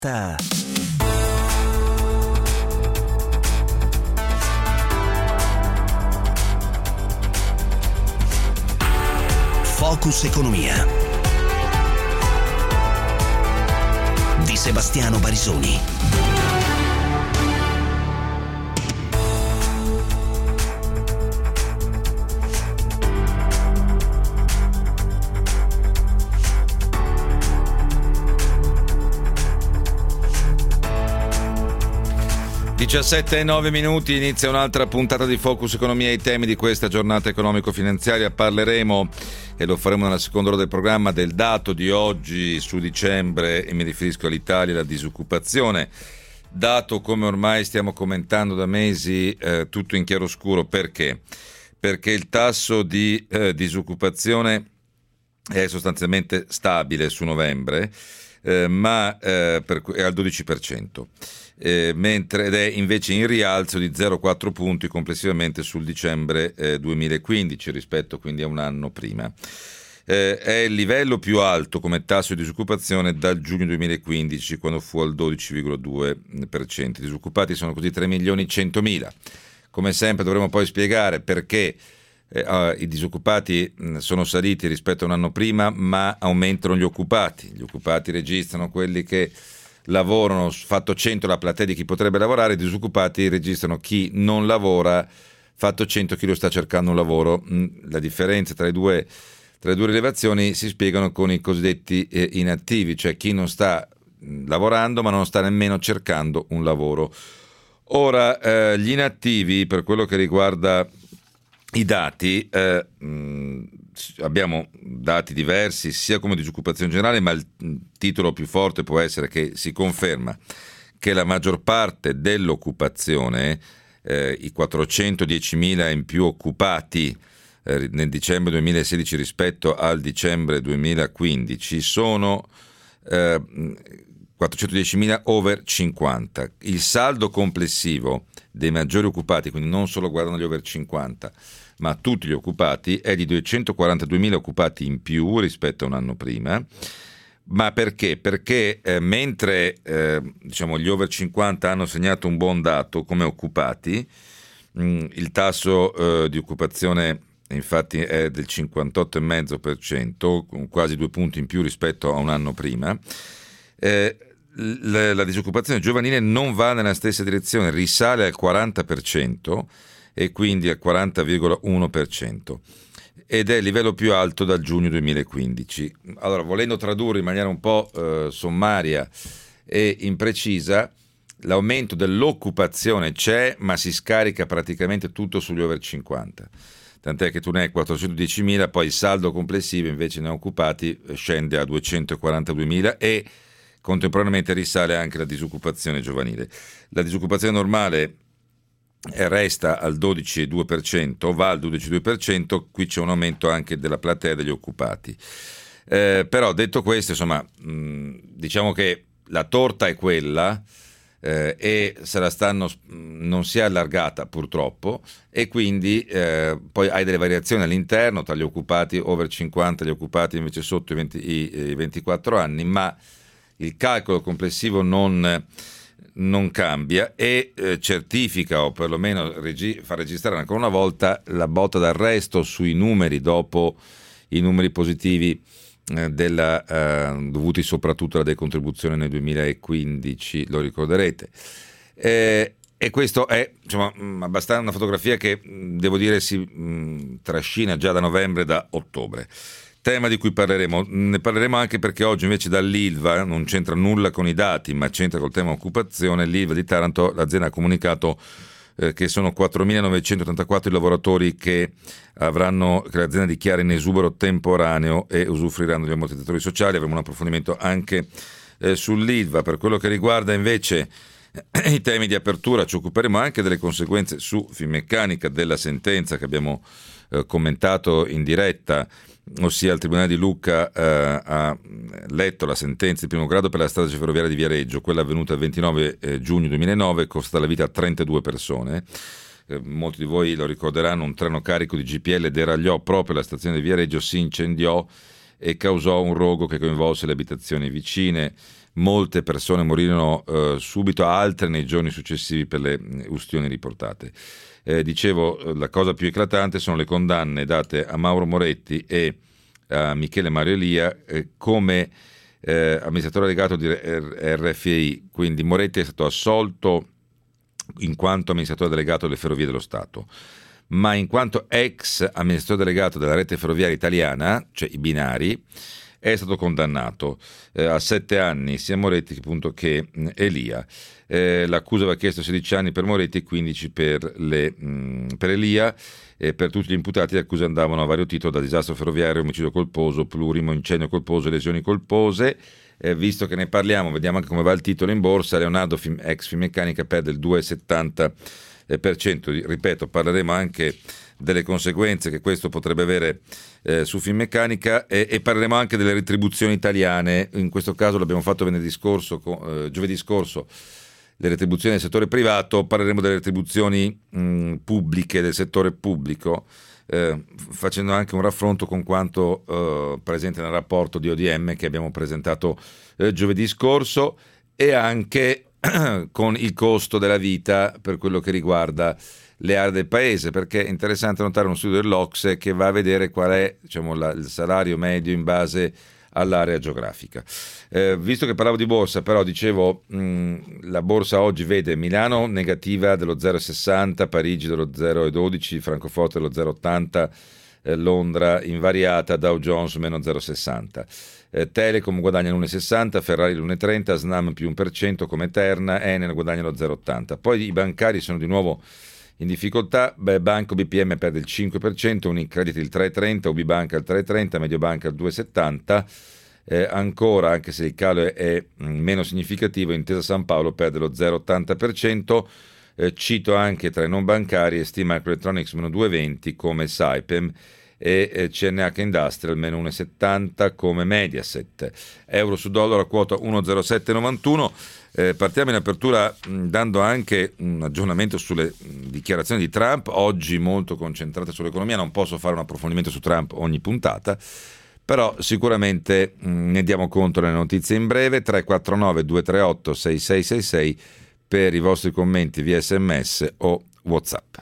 Ta. Focus Economia di Sebastiano Barisoni. e 17:09 inizia un'altra puntata di Focus Economia e i temi di questa giornata economico-finanziaria. Parleremo, e lo faremo nella seconda ora del programma, del dato di oggi su dicembre, e mi riferisco all'Italia e alla disoccupazione. Dato, come ormai stiamo commentando da mesi, tutto in chiaroscuro. Perché? Perché il tasso di disoccupazione è sostanzialmente stabile su novembre, ma è al 12%. Mentre ed è invece in rialzo di 0,4 punti complessivamente sul dicembre 2015 rispetto quindi a un anno prima. È il livello più alto come tasso di disoccupazione dal giugno 2015, quando fu al 12,2%. I disoccupati sono così 3.100.000. Come sempre dovremo poi spiegare perché i disoccupati sono saliti rispetto a un anno prima, ma aumentano gli occupati. Gli occupati registrano quelli che lavorano, fatto 100 la platea di chi potrebbe lavorare. I disoccupati registrano chi non lavora, fatto 100 chi lo sta cercando un lavoro. La differenza tra le due rilevazioni si spiegano con i cosiddetti inattivi, cioè chi non sta lavorando ma non sta nemmeno cercando un lavoro. Ora, gli inattivi, per quello che riguarda i dati, abbiamo dati diversi sia come disoccupazione generale, ma il titolo più forte può essere che si conferma che la maggior parte dell'occupazione, i 410.000 in più occupati nel dicembre 2016 rispetto al dicembre 2015, sono 410.000 over 50. Il saldo complessivo dei maggiori occupati, quindi non solo guardano gli over 50, ma tutti gli occupati, è di 242.000 occupati in più rispetto a un anno prima. Ma perché? Perché mentre gli over 50 hanno segnato un buon dato come occupati, il tasso di occupazione infatti è del 58,5%, con quasi 2 punti in più rispetto a un anno prima. La disoccupazione giovanile non va nella stessa direzione, risale al 40% e quindi al 40,1%, ed è il livello più alto dal giugno 2015. Allora, volendo tradurre in maniera un po' sommaria e imprecisa, l'aumento dell'occupazione c'è, ma si scarica praticamente tutto sugli over 50. Tant'è che tu ne hai 410.000, poi il saldo complessivo invece ne occupati scende a 242.000 e contemporaneamente risale anche la disoccupazione giovanile. La disoccupazione normale resta al 12,2%, va al 12,2%, qui c'è un aumento anche della platea degli occupati. Però detto questo, insomma, diciamo che la torta è quella, e non si è allargata purtroppo, e quindi poi hai delle variazioni all'interno tra gli occupati over 50 e gli occupati invece sotto i 24 anni, ma il calcolo complessivo non cambia e certifica, o perlomeno fa registrare ancora una volta la botta d'arresto sui numeri dopo i numeri positivi dovuti soprattutto alla decontribuzione nel 2015, lo ricorderete. E questo è abbastanza una fotografia che devo dire si trascina già da novembre, da ottobre. Tema di cui parleremo. Ne parleremo anche perché oggi invece dall'Ilva, non c'entra nulla con i dati ma c'entra col tema occupazione, l'Ilva di Taranto, l'azienda ha comunicato che sono 4.984 i lavoratori che l'azienda dichiara in esubero temporaneo e usufruiranno degli ammortizzatori sociali. Avremo un approfondimento anche sull'Ilva. Per quello che riguarda invece i temi di apertura, ci occuperemo anche delle conseguenze su Finmeccanica della sentenza che abbiamo commentato in diretta, ossia il Tribunale di Lucca ha letto la sentenza di primo grado per la strada ferroviaria di Viareggio, quella avvenuta il 29 giugno 2009, costa la vita a 32 persone. Molti di voi lo ricorderanno, un treno carico di GPL deragliò proprio alla stazione di Viareggio, si incendiò e causò un rogo che coinvolse le abitazioni vicine. molte persone morirono subito, altre nei giorni successivi per le ustioni riportate. Dicevo, la cosa più eclatante sono le condanne date a Mauro Moretti e a Michele Mario Elia come amministratore delegato di RFI. Quindi Moretti è stato assolto in quanto amministratore delegato delle Ferrovie dello Stato, ma in quanto ex amministratore delegato della rete ferroviaria italiana, cioè i binari, è stato condannato a 7 anni sia Moretti appunto che Elia. L'accusa aveva chiesto 16 anni per Moretti e 15 per Elia. Per tutti gli imputati le accuse andavano a vario titolo, da disastro ferroviario, omicidio colposo, plurimo, incendio colposo e lesioni colpose. Visto che ne parliamo, vediamo anche come va il titolo in borsa. Leonardo, ex Finmeccanica, perde il 2,70%. Ripeto, parleremo anche delle conseguenze che questo potrebbe avere su Finmeccanica e parleremo anche delle retribuzioni italiane. In questo caso l'abbiamo fatto giovedì scorso, le retribuzioni del settore privato. Parleremo delle retribuzioni pubbliche, del settore pubblico, facendo anche un raffronto con quanto presente nel rapporto di ODM che abbiamo presentato giovedì scorso, e anche con il costo della vita per quello che riguarda le aree del paese, perché è interessante notare uno studio dell'Ocse che va a vedere qual è, diciamo, il salario medio in base all'area geografica. Visto che parlavo di borsa, però dicevo, la borsa oggi vede Milano negativa dello 0,60, Parigi dello 0,12, Francoforte dello 0,80, Londra invariata, Dow Jones meno 0,60. Telecom guadagna l'1,60, Ferrari l'1,30, Snam più 1% come Terna, Enel guadagna lo 0,80. Poi i bancari sono di nuovo in difficoltà. Banco BPM perde il 5%, Unicredit il 3,30, UbiBanca il 3,30, Mediobanca il 2,70. Ancora, anche se il calo è meno significativo, Intesa San Paolo perde lo 0,80%. Cito anche tra i non bancari ST Microelectronics meno 2,20 come Saipem e CNH Industrial meno 1,70 come Mediaset. Euro su dollaro a quota 1,0791. Partiamo in apertura dando anche un aggiornamento sulle dichiarazioni di Trump, oggi molto concentrate sull'economia. Non posso fare un approfondimento su Trump ogni puntata, però sicuramente ne diamo conto nelle notizie in breve. 349 238 6666 per i vostri commenti via SMS o WhatsApp.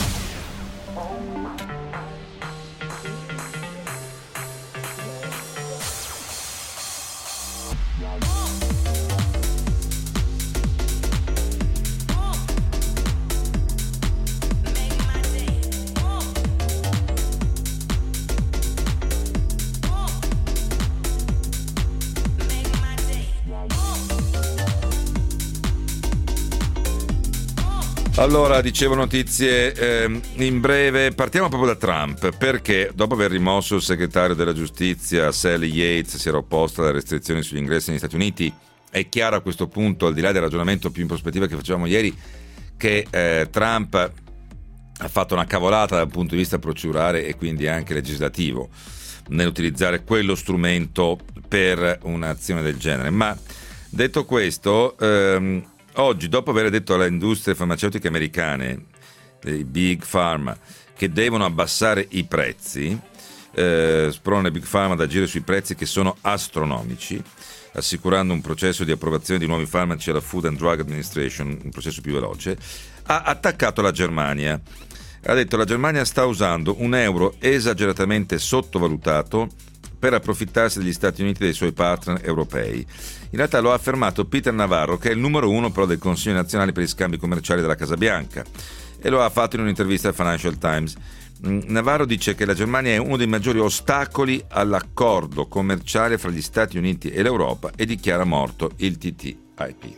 Allora, dicevo notizie in breve. Partiamo proprio da Trump, perché dopo aver rimosso il segretario della giustizia Sally Yates, si era opposta alle restrizioni sugli ingressi negli Stati Uniti. È chiaro a questo punto, al di là del ragionamento più in prospettiva che facevamo ieri, che Trump ha fatto una cavolata dal punto di vista procedurale e quindi anche legislativo nell'utilizzare quello strumento per un'azione del genere. Ma detto questo, oggi, dopo aver detto alle industrie farmaceutiche americane, i Big Pharma, che devono abbassare i prezzi, sprona Big Pharma ad agire sui prezzi che sono astronomici, assicurando un processo di approvazione di nuovi farmaci alla Food and Drug Administration, un processo più veloce, ha attaccato la Germania. Ha detto: la Germania sta usando un euro esageratamente sottovalutato per approfittarsi degli Stati Uniti e dei suoi partner europei. In realtà lo ha affermato Peter Navarro, che è il numero uno però del Consiglio nazionale per gli scambi commerciali della Casa Bianca, e lo ha fatto in un'intervista al Financial Times. Navarro dice che la Germania è uno dei maggiori ostacoli all'accordo commerciale fra gli Stati Uniti e l'Europa e dichiara morto il TTIP.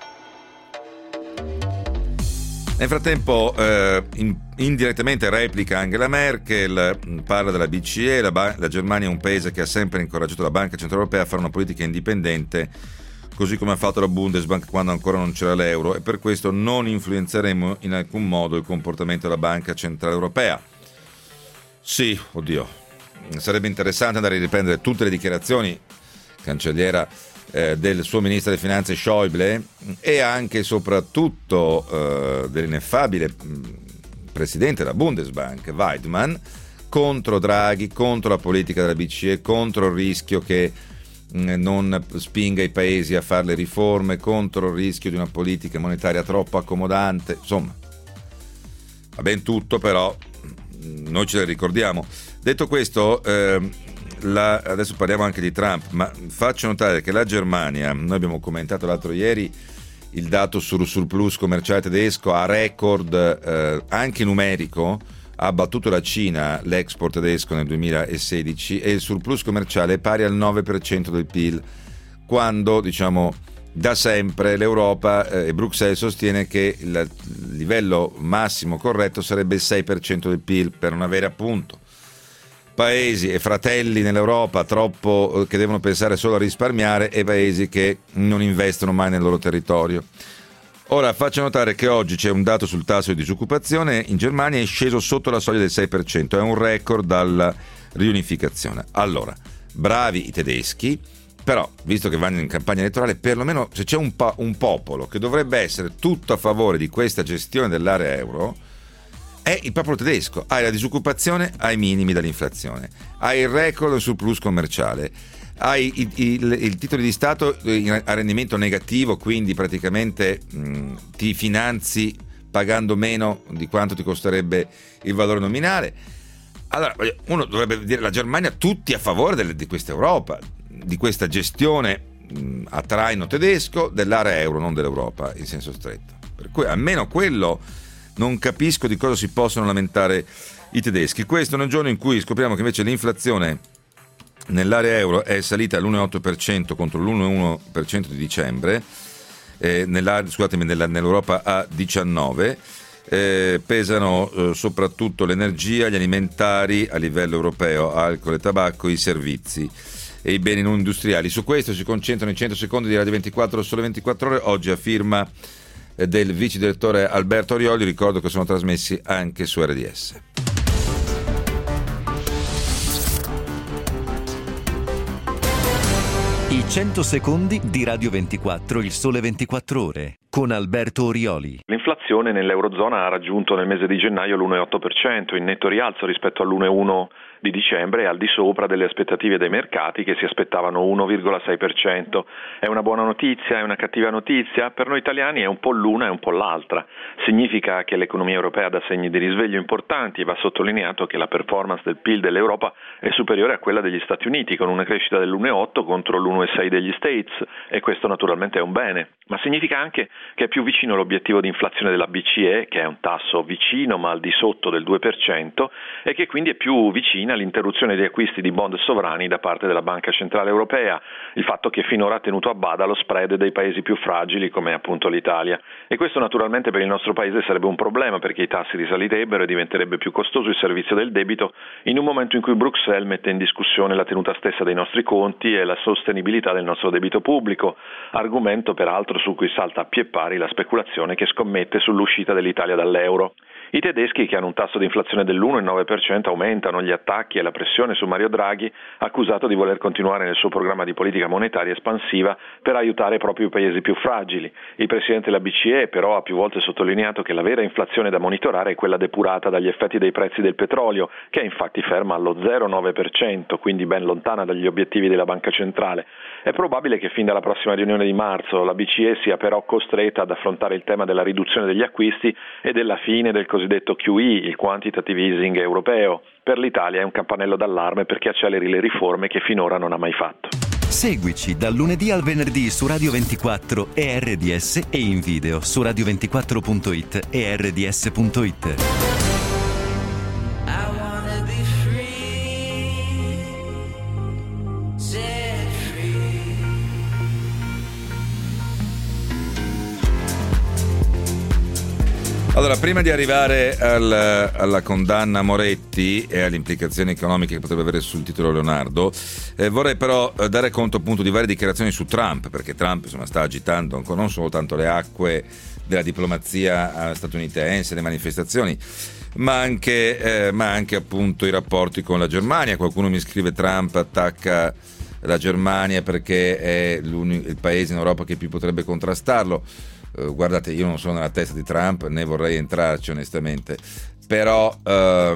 Nel frattempo, indirettamente replica Angela Merkel, parla della BCE. La Germania è un paese che ha sempre incoraggiato la Banca Centrale Europea a fare una politica indipendente, così come ha fatto la Bundesbank quando ancora non c'era l'euro, e per questo non influenzeremo in alcun modo il comportamento della Banca Centrale Europea. Sì, oddio, sarebbe interessante andare a riprendere tutte le dichiarazioni cancelliera del suo ministro delle finanze Schäuble e anche e soprattutto dell'ineffabile presidente della Bundesbank Weidmann contro Draghi, contro la politica della BCE, contro il rischio che non spinga i paesi a fare le riforme, contro il rischio di una politica monetaria troppo accomodante. Insomma, va ben tutto, però noi ce le ricordiamo. Detto questo, adesso parliamo anche di Trump, ma faccio notare che la Germania, noi abbiamo commentato l'altro ieri il dato sul surplus commerciale tedesco, a record anche numerico, ha battuto la Cina, l'export tedesco nel 2016, e il surplus commerciale è pari al 9% del PIL, quando, diciamo, da sempre l'Europa e Bruxelles sostiene che il livello massimo corretto sarebbe il 6% del PIL, per non avere appunto paesi e fratelli nell'Europa troppo che devono pensare solo a risparmiare e paesi che non investono mai nel loro territorio. Ora faccio notare che oggi c'è un dato sul tasso di disoccupazione in Germania, è sceso sotto la soglia del 6%, è un record dalla riunificazione. Allora, bravi i tedeschi, però visto che vanno in campagna elettorale, perlomeno se c'è un popolo che dovrebbe essere tutto a favore di questa gestione dell'area euro, è il popolo tedesco. Hai la disoccupazione ai minimi dall'inflazione, hai il record del surplus commerciale, hai il titolo di Stato a rendimento negativo, quindi praticamente ti finanzi pagando meno di quanto ti costerebbe il valore nominale. Allora uno dovrebbe dire: la Germania tutti a favore di questa Europa, di questa gestione a traino tedesco dell'area euro, non dell'Europa in senso stretto. Per cui almeno quello non capisco di cosa si possono lamentare i tedeschi. Questo nel giorno in cui scopriamo che invece l'inflazione nell'area euro è salita all'1,8% contro l'1,1% di dicembre, nell'Europa a 19%, pesano soprattutto l'energia, gli alimentari a livello europeo, alcol e tabacco, i servizi e i beni non industriali. Su questo si concentrano i 100 secondi di Radio 24 Sole 24 Ore, oggi a firma del vice direttore Alberto Orioli. Ricordo che sono trasmessi anche su RDS. I 100 secondi di Radio 24, il Sole 24 Ore, con Alberto Orioli. L'inflazione nell'Eurozona ha raggiunto nel mese di gennaio l'1,8%, in netto rialzo rispetto all'1,1% di dicembre e al di sopra delle aspettative dei mercati che si aspettavano 1,6%. È una buona notizia? È una cattiva notizia? Per noi italiani è un po' l'una e un po' l'altra. Significa che l'economia europea dà segni di risveglio importanti e va sottolineato che la performance del PIL dell'Europa è superiore a quella degli Stati Uniti, con una crescita dell'1,8 contro l'1,6 degli States, e questo naturalmente è un bene. Ma significa anche che è più vicino l'obiettivo di inflazione della BCE, che è un tasso vicino ma al di sotto del 2%, e che quindi è più vicina l'interruzione di acquisti di bond sovrani da parte della Banca Centrale Europea, il fatto che finora ha tenuto a bada lo spread dei paesi più fragili come appunto l'Italia. E questo naturalmente per il nostro paese sarebbe un problema, perché i tassi risaliterebbero e diventerebbe più costoso il servizio del debito in un momento in cui Bruxelles mette in discussione la tenuta stessa dei nostri conti e la sostenibilità del nostro debito pubblico, argomento peraltro su cui salta a pie pari la speculazione che scommette sull'uscita dell'Italia dall'euro. I tedeschi, che hanno un tasso di inflazione dell'1,9%, aumentano gli attacchi e la pressione su Mario Draghi, accusato di voler continuare nel suo programma di politica monetaria espansiva per aiutare proprio i paesi più fragili. Il presidente della BCE però ha più volte sottolineato che la vera inflazione da monitorare è quella depurata dagli effetti dei prezzi del petrolio, che è infatti ferma allo 0,9%, quindi ben lontana dagli obiettivi della Banca Centrale. È probabile che fin dalla prossima riunione di marzo la BCE sia però costretta ad affrontare il tema della riduzione degli acquisti e della fine del cosiddetto QE, il quantitative easing europeo. Per l'Italia è un campanello d'allarme perché acceleri le riforme che finora non ha mai fatto. Seguici dal lunedì al venerdì su Radio 24 e RDS e in video su radio24.it e rds.it. Allora, prima di arrivare alla condanna a Moretti e alle implicazioni economiche che potrebbe avere sul titolo Leonardo, vorrei però dare conto appunto di varie dichiarazioni su Trump, perché Trump insomma sta agitando ancora non soltanto le acque della diplomazia statunitense, le manifestazioni, ma anche appunto i rapporti con la Germania. Qualcuno mi scrive: Trump attacca la Germania perché è il paese in Europa che più potrebbe contrastarlo. Guardate, io non sono nella testa di Trump, né vorrei entrarci onestamente, però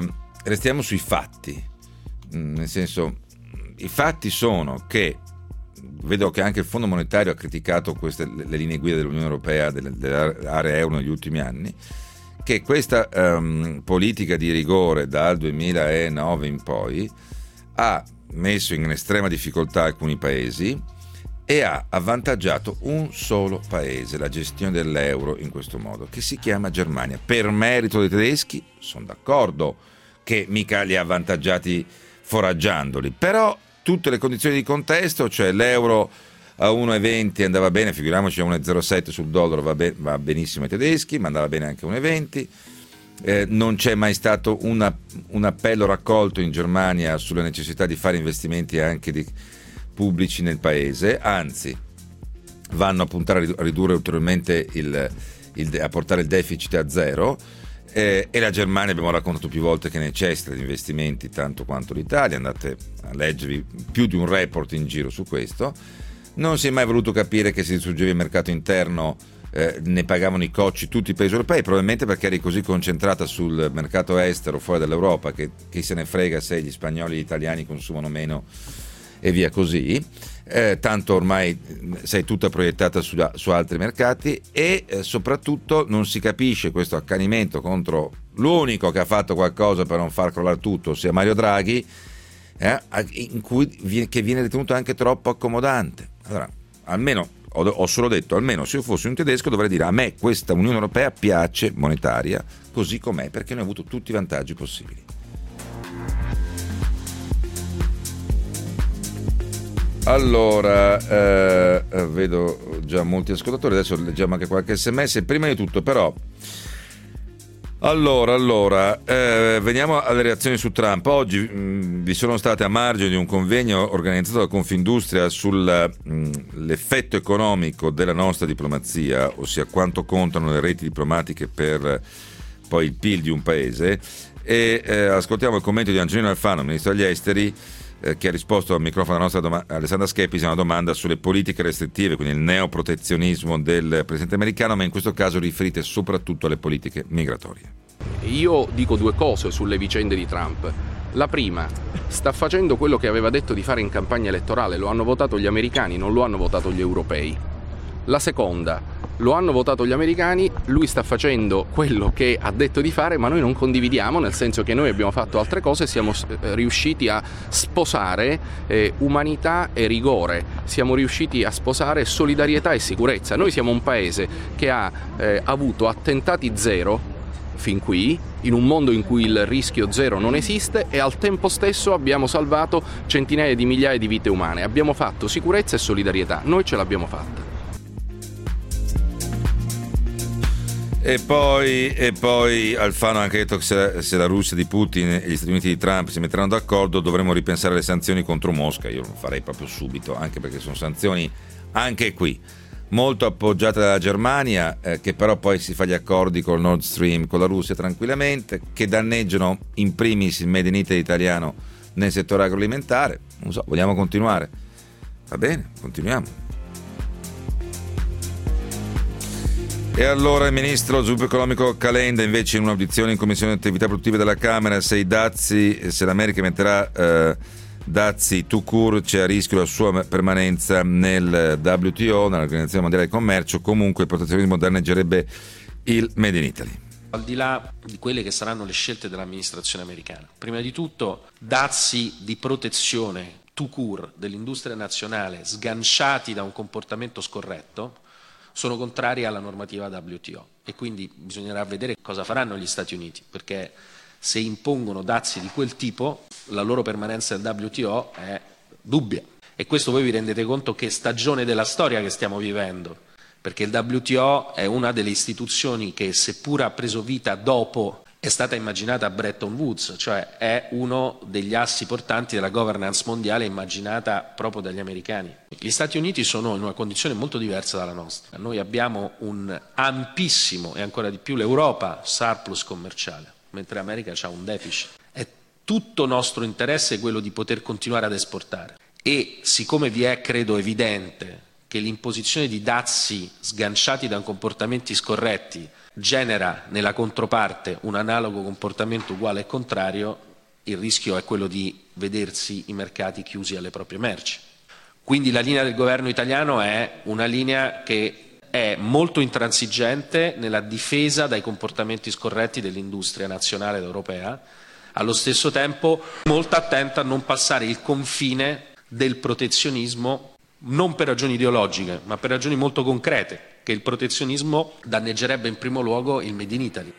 restiamo sui fatti, nel senso, i fatti sono che vedo che anche il Fondo Monetario ha criticato le linee guida dell'Unione Europea, dell'area euro negli ultimi anni, che questa politica di rigore dal 2009 in poi ha messo in estrema difficoltà alcuni paesi e ha avvantaggiato un solo paese, la gestione dell'euro in questo modo, che si chiama Germania. Per merito dei tedeschi, sono d'accordo che mica li ha avvantaggiati foraggiandoli, però tutte le condizioni di contesto, cioè l'euro a 1,20 andava bene, figuriamoci a 1,07 sul dollaro va benissimo ai tedeschi, ma andava bene anche a 1,20. Non c'è mai stato un appello raccolto in Germania sulla necessità di fare investimenti anche pubblici nel paese, anzi vanno a puntare a ridurre ulteriormente a portare il deficit a zero. E la Germania, abbiamo raccontato più volte, che necessita di investimenti tanto quanto l'Italia, andate a leggervi più di un report in giro su questo. Non si è mai voluto capire che si distruggeva il mercato interno, ne pagavano i cocci tutti i paesi europei, probabilmente perché eri così concentrata sul mercato estero fuori dall'Europa che chi se ne frega se gli spagnoli e gli italiani consumano meno e via così. Tanto ormai sei tutta proiettata su altri mercati e soprattutto non si capisce questo accanimento contro l'unico che ha fatto qualcosa per non far crollare tutto, ossia Mario Draghi, che viene ritenuto anche troppo accomodante. Allora, almeno ho solo detto, almeno se io fossi un tedesco dovrei dire: a me questa Unione Europea piace, monetaria, così com'è, perché ne ho avuto tutti i vantaggi possibili. Allora, vedo già molti ascoltatori, adesso leggiamo anche qualche sms. Prima di tutto però, veniamo alle reazioni su Trump. Oggi vi sono state, a margine di un convegno organizzato da Confindustria sull'effetto economico della nostra diplomazia, ossia quanto contano le reti diplomatiche per poi il PIL di un paese, e ascoltiamo il commento di Angelino Alfano, ministro degli esteri, che ha risposto al microfono della nostra Alessandra Schepisi a una domanda sulle politiche restrittive, quindi il neoprotezionismo del presidente americano, ma in questo caso riferite soprattutto alle politiche migratorie. Io dico due cose sulle vicende di Trump. La prima, sta facendo quello che aveva detto di fare in campagna elettorale, lo hanno votato gli americani, non lo hanno votato gli europei. La seconda, lo hanno votato gli americani, lui sta facendo quello che ha detto di fare, ma noi non condividiamo, nel senso che noi abbiamo fatto altre cose, siamo riusciti a sposare umanità e rigore, siamo riusciti a sposare solidarietà e sicurezza. Noi siamo un paese che ha avuto attentati zero fin qui, in un mondo in cui il rischio zero non esiste, e al tempo stesso abbiamo salvato centinaia di migliaia di vite umane. Abbiamo fatto sicurezza e solidarietà, noi ce l'abbiamo fatta. E poi Alfano ha anche detto che se la Russia di Putin e gli Stati Uniti di Trump si metteranno d'accordo dovremmo ripensare le sanzioni contro Mosca. Io lo farei proprio subito, anche perché sono sanzioni anche qui molto appoggiate dalla Germania, che però poi si fa gli accordi col Nord Stream con la Russia tranquillamente, che danneggiano in primis il Made in Italy italiano nel settore agroalimentare. Non so, vogliamo continuare? Va bene, continuiamo. E allora il ministro sviluppo economico Calenda, invece, in un'audizione in Commissione Attività Produttive della Camera, se l'America metterà dazi tout court, c'è a rischio la sua permanenza nel WTO, nell'Organizzazione Mondiale del Commercio. Comunque il protezionismo danneggerebbe il Made in Italy. Al di là di quelle che saranno le scelte dell'amministrazione americana, prima di tutto dazi di protezione tout court dell'industria nazionale sganciati da un comportamento scorretto sono contrari alla normativa WTO, e quindi bisognerà vedere cosa faranno gli Stati Uniti, perché se impongono dazi di quel tipo la loro permanenza nel WTO è dubbia. E questo voi vi rendete conto che stagione della storia che stiamo vivendo, perché il WTO è una delle istituzioni che, seppur ha preso vita dopo, è stata immaginata a Bretton Woods, cioè è uno degli assi portanti della governance mondiale immaginata proprio dagli americani. Gli Stati Uniti sono in una condizione molto diversa dalla nostra. Noi abbiamo un ampissimo, e ancora di più l'Europa, surplus commerciale, mentre l'America ha un deficit. È tutto nostro interesse quello di poter continuare ad esportare. E siccome vi è, credo, evidente che l'imposizione di dazi sganciati da comportamenti scorretti genera nella controparte un analogo comportamento uguale e contrario, il rischio è quello di vedersi i mercati chiusi alle proprie merci. Quindi la linea del governo italiano è una linea che è molto intransigente nella difesa dai comportamenti scorretti dell'industria nazionale ed europea, allo stesso tempo molto attenta a non passare il confine del protezionismo, non per ragioni ideologiche, ma per ragioni molto concrete, che il protezionismo danneggerebbe in primo luogo il Made in Italy.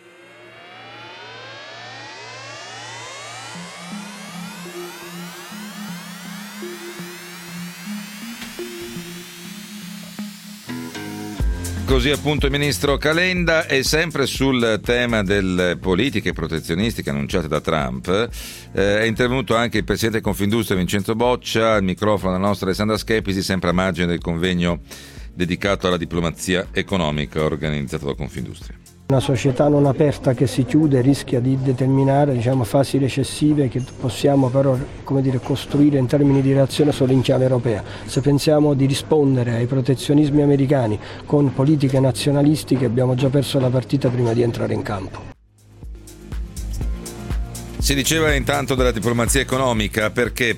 Così appunto il ministro Calenda. E sempre sul tema delle politiche protezionistiche annunciate da Trump è intervenuto anche il presidente Confindustria Vincenzo Boccia al microfono della nostra Alessandra Schepisi, sempre a margine del convegno dedicato alla diplomazia economica organizzato da Confindustria. Una società non aperta che si chiude rischia di determinare fasi recessive che possiamo però costruire in termini di reazione solo in chiave europea. Se pensiamo di rispondere ai protezionismi americani con politiche nazionalistiche abbiamo già perso la partita prima di entrare in campo. Si diceva intanto della diplomazia economica perché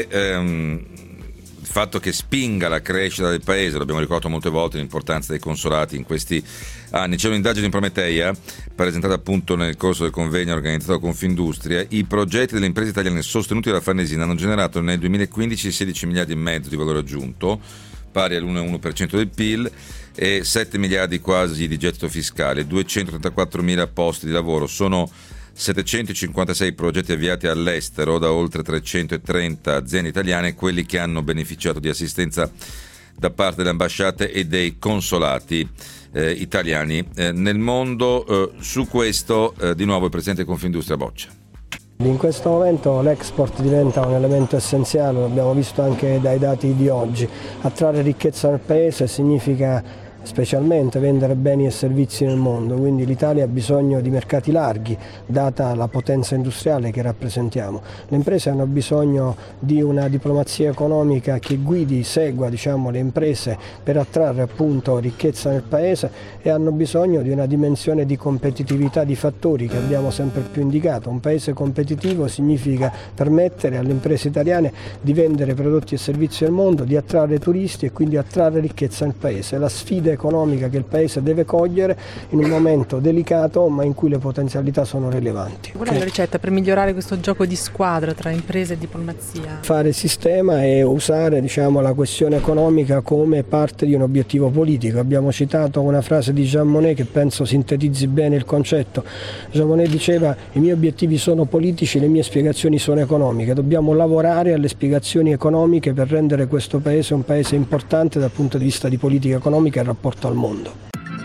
il fatto che spinga la crescita del paese, l'abbiamo ricordato molte volte l'importanza dei consolati in questi anni. C'è un'indagine in Prometeia presentata appunto nel corso del convegno organizzato da Confindustria. I progetti delle imprese italiane sostenuti dalla Farnesina hanno generato nel 2015 16 miliardi e mezzo di valore aggiunto, pari all'1,1% del PIL, e 7 miliardi quasi di gettito fiscale, 234 mila posti di lavoro. Sono 756 progetti avviati all'estero da oltre 330 aziende italiane, quelli che hanno beneficiato di assistenza da parte delle ambasciate e dei consolati italiani nel mondo. Su questo di nuovo il presidente Confindustria Boccia. In questo momento l'export diventa un elemento essenziale, l'abbiamo visto anche dai dati di oggi. Attrarre ricchezza nel paese significa specialmente vendere beni e servizi nel mondo, quindi l'Italia ha bisogno di mercati larghi, data la potenza industriale che rappresentiamo. Le imprese hanno bisogno di una diplomazia economica che segua le imprese per attrarre appunto ricchezza nel paese, e hanno bisogno di una dimensione di competitività di fattori che abbiamo sempre più indicato. Un paese competitivo significa permettere alle imprese italiane di vendere prodotti e servizi al mondo, di attrarre turisti e quindi attrarre ricchezza nel paese. La sfida economica che il paese deve cogliere in un momento delicato ma in cui le potenzialità sono rilevanti. Qual è la ricetta per migliorare questo gioco di squadra tra imprese e diplomazia? Fare sistema e usare la questione economica come parte di un obiettivo politico. Abbiamo citato una frase di Jean Monnet che penso sintetizzi bene il concetto. Jean Monnet diceva: i miei obiettivi sono politici, le mie spiegazioni sono economiche. Dobbiamo lavorare alle spiegazioni economiche per rendere questo paese un paese importante dal punto di vista di politica economica e rapporto al mondo.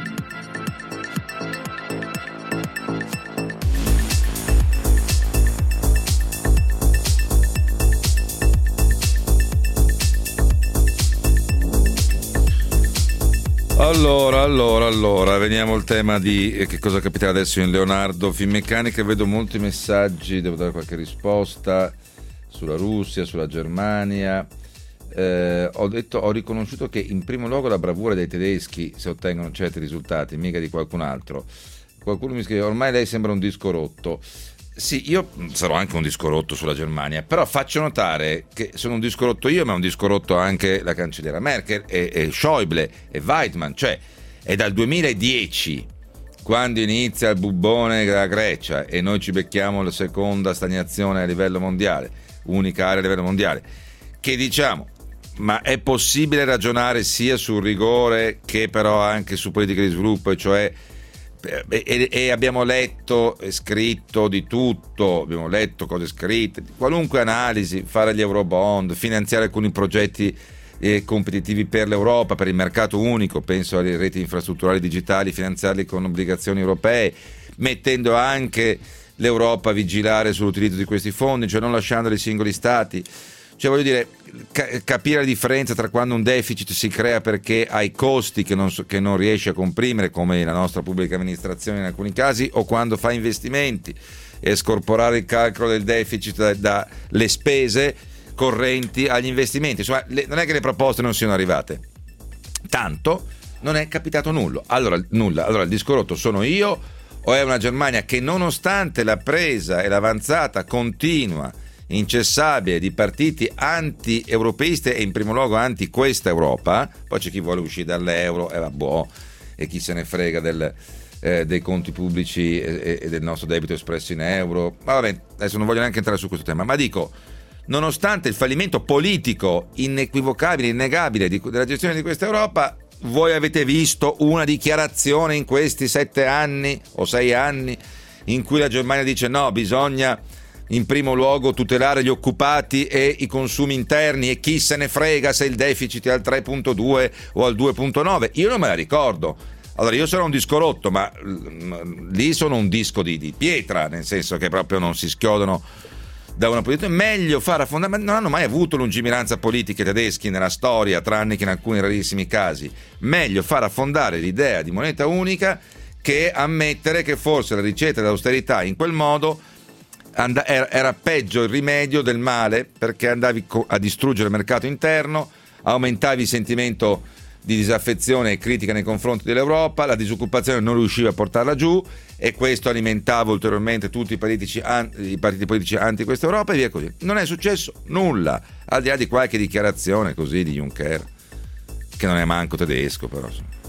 Allora, veniamo al tema di che cosa capiterà adesso in Leonardo Finmeccanica. Vedo molti messaggi, devo dare qualche risposta sulla Russia, sulla Germania. Ho riconosciuto che in primo luogo la bravura dei tedeschi se ottengono certi risultati, mica di qualcun altro. Qualcuno mi scrive: ormai lei sembra un disco rotto. Sì, io sarò anche un disco rotto sulla Germania, però faccio notare che sono un disco rotto io, ma è un disco rotto anche la cancelliera Merkel e Schäuble e Weidmann. Cioè è dal 2010 quando inizia il bubbone della Grecia e noi ci becchiamo la seconda stagnazione a livello mondiale, unica area a livello mondiale, che diciamo: ma è possibile ragionare sia sul rigore che però anche su politica di sviluppo, e cioè e abbiamo letto e scritto di tutto, abbiamo letto cose scritte, qualunque analisi, fare gli eurobond, finanziare alcuni progetti competitivi per l'Europa, per il mercato unico, penso alle reti infrastrutturali digitali, finanziarli con obbligazioni europee, mettendo anche l'Europa a vigilare sull'utilizzo di questi fondi, cioè non lasciandoli ai singoli stati. Cioè voglio dire, capire la differenza tra quando un deficit si crea perché hai costi che non riesci a comprimere, come la nostra pubblica amministrazione in alcuni casi, o quando fa investimenti, e scorporare il calcolo del deficit dalle spese correnti agli investimenti. Insomma, non è che le proposte non siano arrivate, tanto non è capitato nulla. Allora il disco rotto sono io, o è una Germania che nonostante la presa e l'avanzata continua incessabile di partiti anti-europeisti e in primo luogo anti questa Europa. Poi c'è chi vuole uscire dall'euro e chi se ne frega dei conti pubblici e del nostro debito espresso in euro. Ma vabbè, adesso non voglio neanche entrare su questo tema, ma dico, nonostante il fallimento politico inequivocabile, innegabile della gestione di questa Europa, voi avete visto una dichiarazione in questi 7 anni o 6 anni in cui la Germania dice no, bisogna in primo luogo tutelare gli occupati e i consumi interni e chi se ne frega se il deficit è al 3,2 o al 2,9? Io non me la ricordo. Allora, io sono un disco rotto, ma lì sono un disco di pietra, nel senso che proprio non si schiodono da una posizione. Meglio far affondare, ma non hanno mai avuto lungimiranza politica i tedeschi nella storia, tranne che in alcuni rarissimi casi. Meglio far affondare l'idea di moneta unica che ammettere che forse la ricetta dell'austerità in quel modo era peggio il rimedio del male, perché andavi a distruggere il mercato interno, aumentavi il sentimento di disaffezione e critica nei confronti dell'Europa, la disoccupazione non riusciva a portarla giù e questo alimentava ulteriormente tutti i partiti politici anti questa Europa e via così. Non è successo nulla, al di là di qualche dichiarazione così di Juncker, che non è manco tedesco, però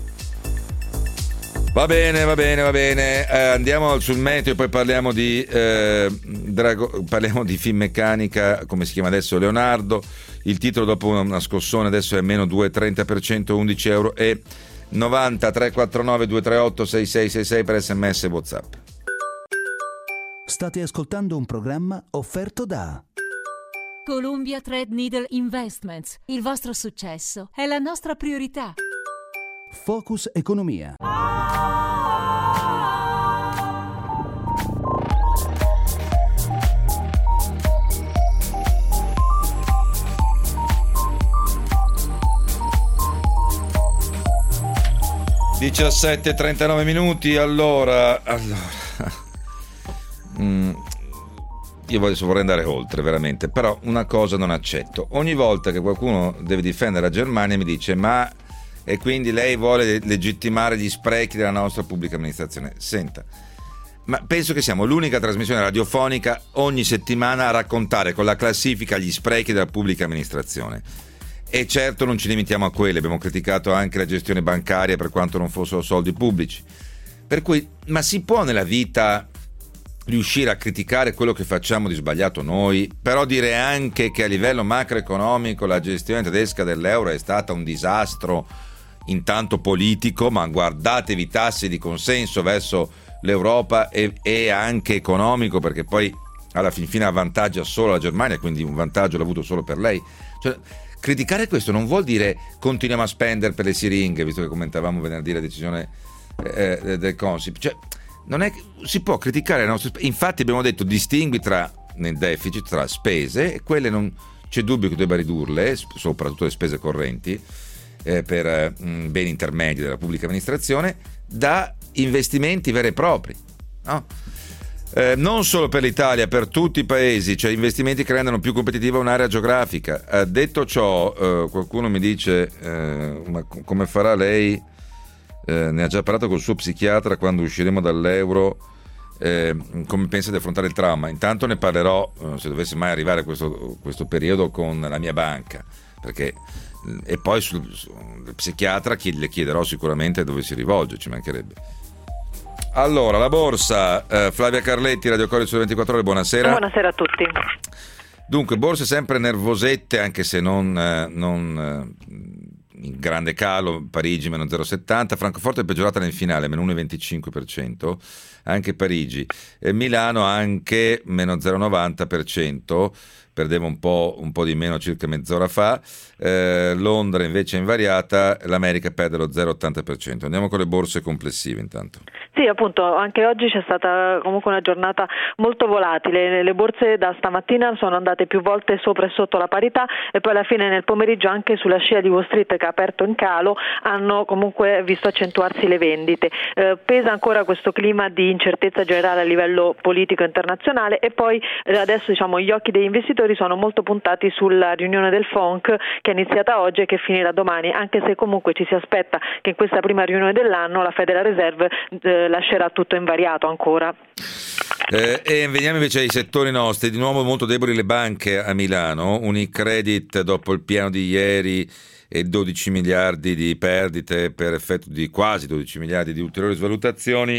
va bene. Andiamo sul meteo e poi parliamo di Finmeccanica, come si chiama adesso, Leonardo. Il titolo dopo una scossone adesso è meno 2,30%, 11 euro e 90. 349 238 6666 per SMS e WhatsApp. State ascoltando un programma offerto da Columbia Threadneedle Investments. Il vostro successo è la nostra priorità. Focus Economia. 17:39 minuti. Allora io vorrei andare oltre veramente, però una cosa non accetto. Ogni volta che qualcuno deve difendere la Germania mi dice ma e quindi lei vuole legittimare gli sprechi della nostra pubblica amministrazione. Senta, ma penso che siamo l'unica trasmissione radiofonica ogni settimana a raccontare con la classifica gli sprechi della pubblica amministrazione. E certo non ci limitiamo a quelli, abbiamo criticato anche la gestione bancaria per quanto non fossero soldi pubblici. Per cui, ma si può nella vita riuscire a criticare quello che facciamo di sbagliato noi, però dire anche che a livello macroeconomico la gestione tedesca dell'euro è stata un disastro intanto politico, ma guardatevi i tassi di consenso verso l'Europa e anche economico, perché poi alla fin fine avvantaggia solo la Germania, quindi un vantaggio l'ha avuto solo per lei. Cioè, criticare questo non vuol dire continuiamo a spendere per le siringhe, visto che commentavamo venerdì la decisione del Consip. Cioè, non è che si può criticare le nostre spese. Infatti abbiamo detto distingui nel deficit tra spese, e quelle non c'è dubbio che debba ridurle, soprattutto le spese correnti per beni intermedi della pubblica amministrazione, da investimenti veri e propri, no? Non solo per l'Italia, per tutti i paesi, cioè investimenti che rendano più competitiva un'area geografica. Detto ciò, qualcuno mi dice ma come farà lei, ne ha già parlato col suo psichiatra quando usciremo dall'euro, come pensa di affrontare il trauma? Intanto ne parlerò se dovesse mai arrivare questo periodo con la mia banca, perché e poi sul psichiatra le chiederò sicuramente dove si rivolge, ci mancherebbe. Allora, la borsa, Flavia Carletti, Radio Corriere Sole 24 Ore, buonasera. Buonasera a tutti. Dunque, borse sempre nervosette, anche se non in grande calo. Parigi meno 0,70, Francoforte è peggiorata nel finale, meno 1,25%, anche Parigi. Milano anche meno 0,90%, perdeva un po' di meno circa mezz'ora fa. Londra invece è invariata, l'America perde lo 0,80%. Andiamo con le borse complessive intanto. Sì, appunto, anche oggi c'è stata comunque una giornata molto volatile. Le borse da stamattina sono andate più volte sopra e sotto la parità, e poi alla fine nel pomeriggio anche sulla scia di Wall Street, che ha aperto in calo, hanno comunque visto accentuarsi le vendite. Pesa ancora questo clima di incertezza generale a livello politico internazionale, e poi adesso gli occhi degli investitori sono molto puntati sulla riunione del FONC, che è iniziata oggi e che finirà domani, anche se comunque ci si aspetta che in questa prima riunione dell'anno la Federal Reserve lascerà tutto invariato ancora. E veniamo invece ai settori nostri. Di nuovo molto deboli le banche a Milano. Unicredit, dopo il piano di ieri e 12 miliardi di perdite per effetto di quasi 12 miliardi di ulteriori svalutazioni,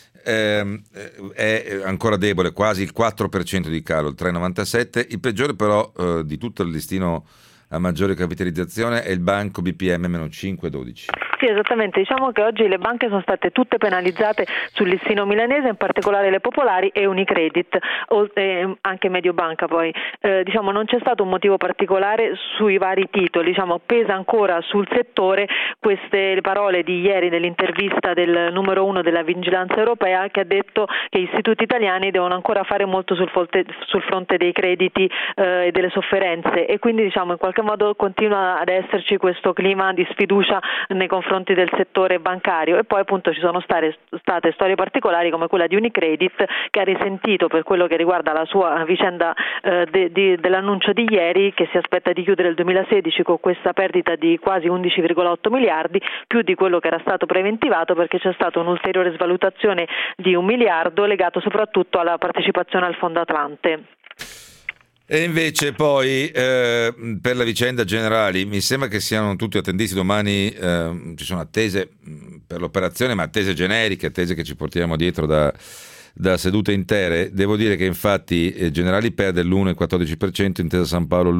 è ancora debole, quasi il 4% di calo, il 3,97%. Il peggiore però di tutto il listino a maggiore capitalizzazione è il banco BPM, meno 5,12%. Sì, esattamente. Diciamo che oggi le banche sono state tutte penalizzate sul listino milanese, in particolare le popolari e Unicredit, anche Mediobanca poi. Diciamo non c'è stato un motivo particolare sui vari titoli, diciamo pesa ancora sul settore queste le parole di ieri dell'intervista del numero 1 della Vigilanza Europea, che ha detto che gli istituti italiani devono ancora fare molto sul fronte dei crediti e delle sofferenze, e quindi diciamo in qualche modo continua ad esserci questo clima di sfiducia nei confronti del settore bancario. E poi appunto ci sono state storie particolari come quella di Unicredit, che ha risentito per quello che riguarda la sua vicenda dell'annuncio di ieri, che si aspetta di chiudere il 2016 con questa perdita di quasi 11,8 miliardi, più di quello che era stato preventivato, perché c'è stata un'ulteriore svalutazione di 1 miliardo legato soprattutto alla partecipazione al Fondo Atlante. E invece poi per la vicenda Generali mi sembra che siano tutti attenditi. Domani ci sono attese per l'operazione, ma attese generiche, attese che ci portiamo dietro da sedute intere. Devo dire che infatti Generali perde l'1,14%, Intesa San Paolo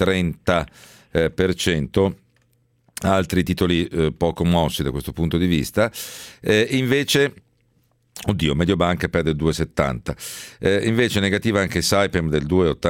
l'1,30%, altri titoli poco mossi da questo punto di vista. Invece Mediobanca perde il 2,70%, invece negativa anche Saipem del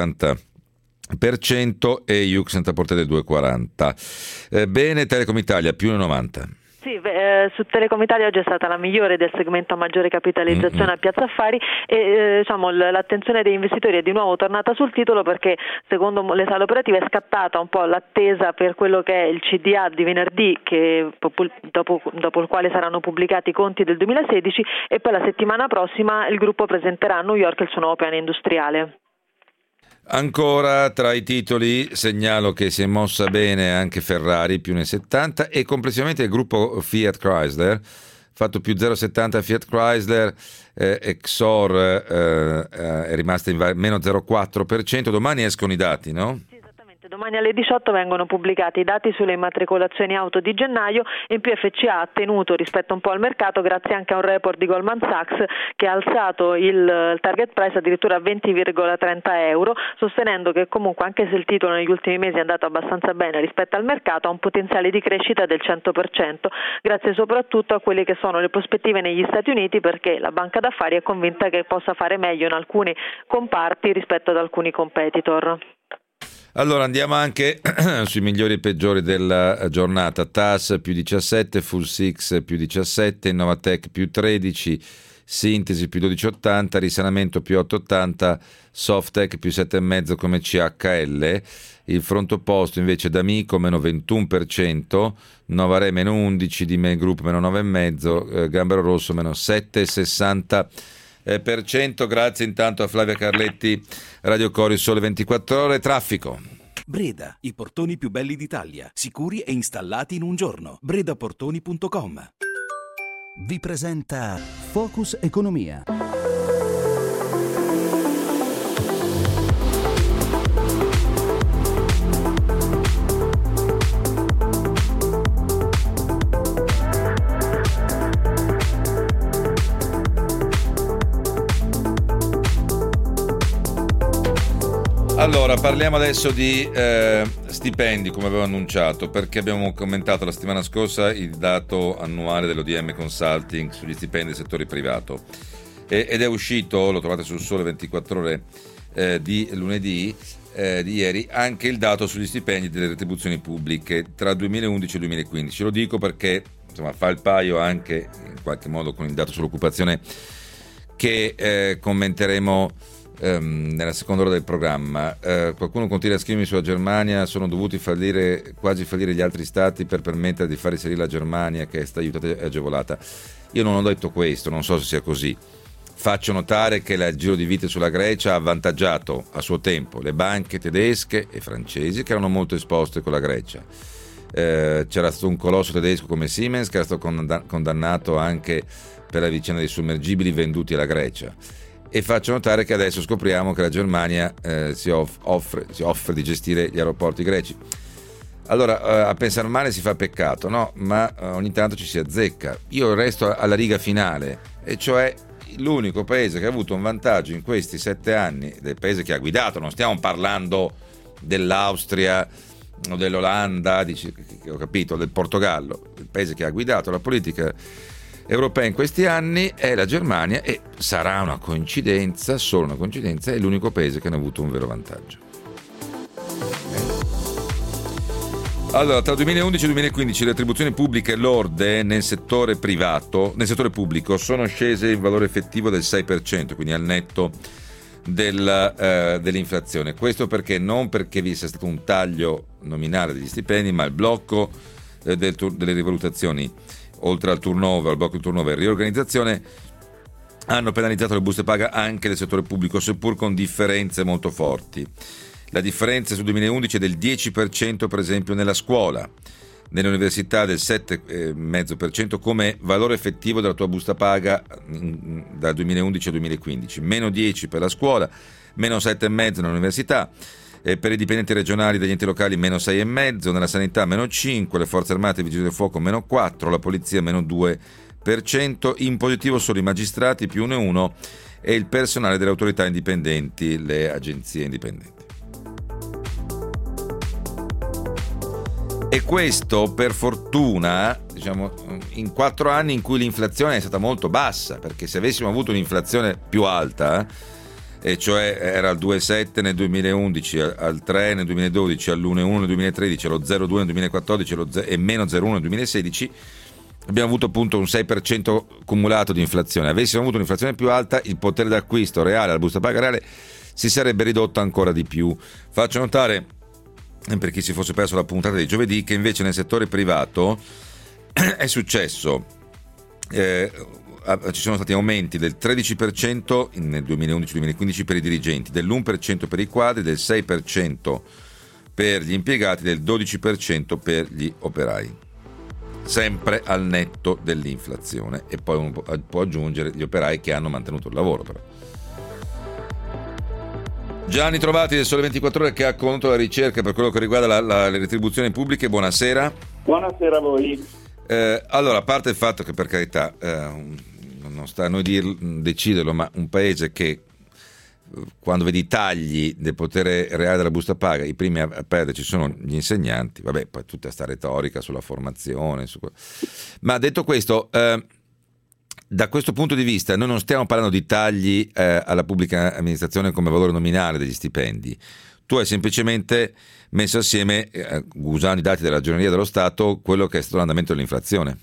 2,80% e Yux Net-a-Porter del 2,40%. Bene, Telecom Italia più 1,90%. Sì, su Telecom Italia oggi è stata la migliore del segmento a maggiore capitalizzazione a Piazza Affari, e diciamo l'attenzione degli investitori è di nuovo tornata sul titolo, perché secondo le sale operative è scattata un po' l'attesa per quello che è il CDA di venerdì, che dopo il quale saranno pubblicati i conti del 2016, e poi la settimana prossima il gruppo presenterà a New York il suo nuovo piano industriale. Ancora tra i titoli segnalo che si è mossa bene anche Ferrari, più 1,70%, e complessivamente il gruppo Fiat Chrysler, fatto più 0,70% Fiat Chrysler, Exor è rimasta in meno 0,4%. Domani escono i dati, no? Domani alle 18 vengono pubblicati i dati sulle immatricolazioni auto di gennaio, e in più FCA ha tenuto rispetto un po' al mercato grazie anche a un report di Goldman Sachs che ha alzato il target price addirittura a 20,30 euro, sostenendo che comunque, anche se il titolo negli ultimi mesi è andato abbastanza bene rispetto al mercato, ha un potenziale di crescita del 100%, grazie soprattutto a quelle che sono le prospettive negli Stati Uniti, perché la banca d'affari è convinta che possa fare meglio in alcuni comparti rispetto ad alcuni competitor. Allora andiamo anche sui migliori e peggiori della giornata. TAS più 17, Full Six più 17, Novatec più 13, Sintesi più 12,80, Risanamento più 8,80, Softec più 7,5 come CHL. Il fronte opposto invece D'Amico meno 21%, Novare meno 11%, Dime Group meno 9,5%, Gambero Rosso meno 7,60%. Grazie intanto a Flavia Carletti, Radio Cori, Sole 24 Ore. Traffico. Breda, i portoni più belli d'Italia, sicuri e installati in un giorno. bredaportoni.com vi presenta Focus Economia. Allora, parliamo adesso di stipendi, come avevo annunciato, perché abbiamo commentato la settimana scorsa il dato annuale dell'ODM Consulting sugli stipendi del settore privato, ed è uscito, lo trovate sul Sole 24 Ore di lunedì, di ieri, anche il dato sugli stipendi delle retribuzioni pubbliche tra 2011 e 2015. Lo dico perché insomma fa il paio anche in qualche modo con il dato sull'occupazione che commenteremo nella seconda ora del programma. Qualcuno continua a scrivermi sulla Germania: sono dovuti quasi fallire gli altri stati per permettere di far risalire la Germania, che è stata aiutata e agevolata. Io non ho detto questo, non so se sia così. Faccio notare che il giro di vite sulla Grecia ha avvantaggiato a suo tempo le banche tedesche e francesi, che erano molto esposte con la Grecia. C'era stato un colosso tedesco come Siemens che era stato condannato anche per la vicenda dei sommergibili venduti alla Grecia. e faccio notare che adesso scopriamo che la Germania si offre di gestire gli aeroporti greci. Allora, a pensare male si fa peccato, no? Ma ogni tanto ci si azzecca. Io resto alla riga finale, e cioè l'unico paese che ha avuto un vantaggio in questi 7 anni, del paese che ha guidato, non stiamo parlando dell'Austria o dell'Olanda, ho capito, del Portogallo, il paese che ha guidato la politica europea in questi anni è la Germania, e sarà una coincidenza, solo una coincidenza, è l'unico paese che ne ha avuto un vero vantaggio. Allora, tra 2011 e 2015 le attribuzioni pubbliche lorde nel settore pubblico sono scese in valore effettivo del 6%, quindi al netto dell'inflazione. Questo perché non perché vi sia stato un taglio nominale degli stipendi, ma il blocco delle rivalutazioni, oltre al turnover, al blocco di turnover e riorganizzazione, hanno penalizzato le buste paga anche del settore pubblico, seppur con differenze molto forti. La differenza sul 2011 è del 10%, per esempio, nella scuola, nelle università del 7,5% come valore effettivo della tua busta paga dal 2011 al 2015, meno 10 per la scuola, meno 7,5 nell'università, per i dipendenti regionali degli enti locali meno 6,5, nella sanità meno 5, le forze armate e i vigili del fuoco meno 4, la polizia meno 2%, in positivo solo i magistrati più 1,1 e il personale delle autorità indipendenti, le agenzie indipendenti. E questo, per fortuna, diciamo, in 4 anni in cui l'inflazione è stata molto bassa, perché se avessimo avuto un'inflazione più alta, e cioè era al 2,7 nel 2011, al 3 nel 2012, all'1,1 nel 2013, allo 0,2 nel 2014 e meno 0,1 nel 2016, abbiamo avuto appunto un 6% cumulato di inflazione. Avessimo avuto un'inflazione più alta, il potere d'acquisto reale, la busta paga reale, si sarebbe ridotto ancora di più. Faccio notare, per chi si fosse perso la puntata di giovedì, che invece nel settore privato è successo, ci sono stati aumenti del 13% nel 2011-2015 per i dirigenti, dell'1% per i quadri, del 6% per gli impiegati, del 12% per gli operai, sempre al netto dell'inflazione. E poi uno può aggiungere gli operai che hanno mantenuto il lavoro, però. Gianni Trovati del Sole 24 Ore, che ha condotto la ricerca per quello che riguarda le retribuzioni pubbliche. Buonasera. Buonasera a voi. Allora, a parte il fatto che, per carità, non sta a noi deciderlo, ma un paese che quando vedi i tagli del potere reale della busta paga, i primi a perdere ci sono gli insegnanti, vabbè, poi tutta sta retorica sulla formazione, ma detto questo, da questo punto di vista noi non stiamo parlando di tagli alla pubblica amministrazione come valore nominale degli stipendi. Tu hai semplicemente messo assieme, usando i dati della Ragioneria dello Stato, quello che è stato l'andamento dell'inflazione.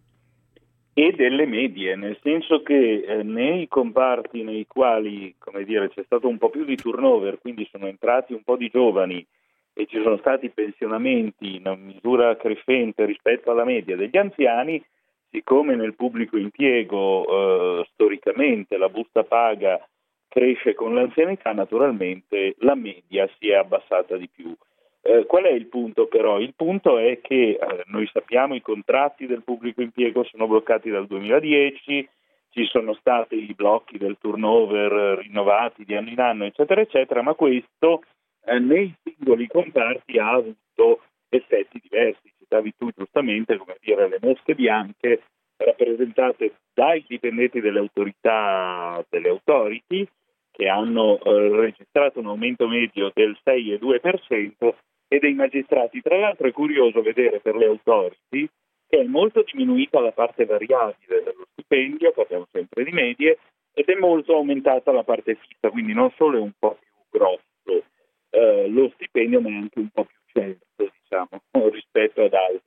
E delle medie, nel senso che nei comparti nei quali, come dire, c'è stato un po' più di turnover, quindi sono entrati un po' di giovani e ci sono stati pensionamenti in una misura crescente rispetto alla media degli anziani, siccome nel pubblico impiego storicamente la busta paga cresce con l'anzianità, naturalmente la media si è abbassata di più. Qual è il punto però? Il punto è che noi sappiamo i contratti del pubblico impiego sono bloccati dal 2010, ci sono stati i blocchi del turnover rinnovati di anno in anno, eccetera, eccetera, ma questo nei singoli comparti ha avuto effetti diversi. Citavi tu giustamente, come dire, le mosche bianche rappresentate dai dipendenti delle autorità, delle authority, che hanno registrato un aumento medio del 6,2%, e dei magistrati. Tra l'altro è curioso vedere per le authority che è molto diminuita la parte variabile dello stipendio, parliamo sempre di medie, ed è molto aumentata la parte fissa, quindi non solo è un po' più grosso lo stipendio, ma è anche un po' più certo, diciamo, rispetto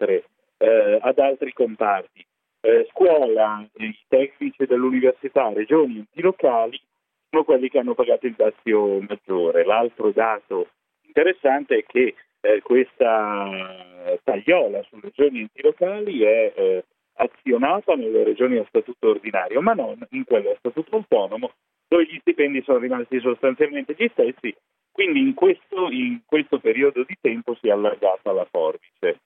ad altri comparti. Scuola, i tecnici dell'università, regioni, enti locali sono quelli che hanno pagato il dazio maggiore. L'altro dato interessante è che questa tagliola su regioni e enti locali è azionata nelle regioni a statuto ordinario, ma non in quelle a statuto autonomo, dove gli stipendi sono rimasti sostanzialmente gli stessi. Quindi in questo periodo di tempo si è allargata la forbice.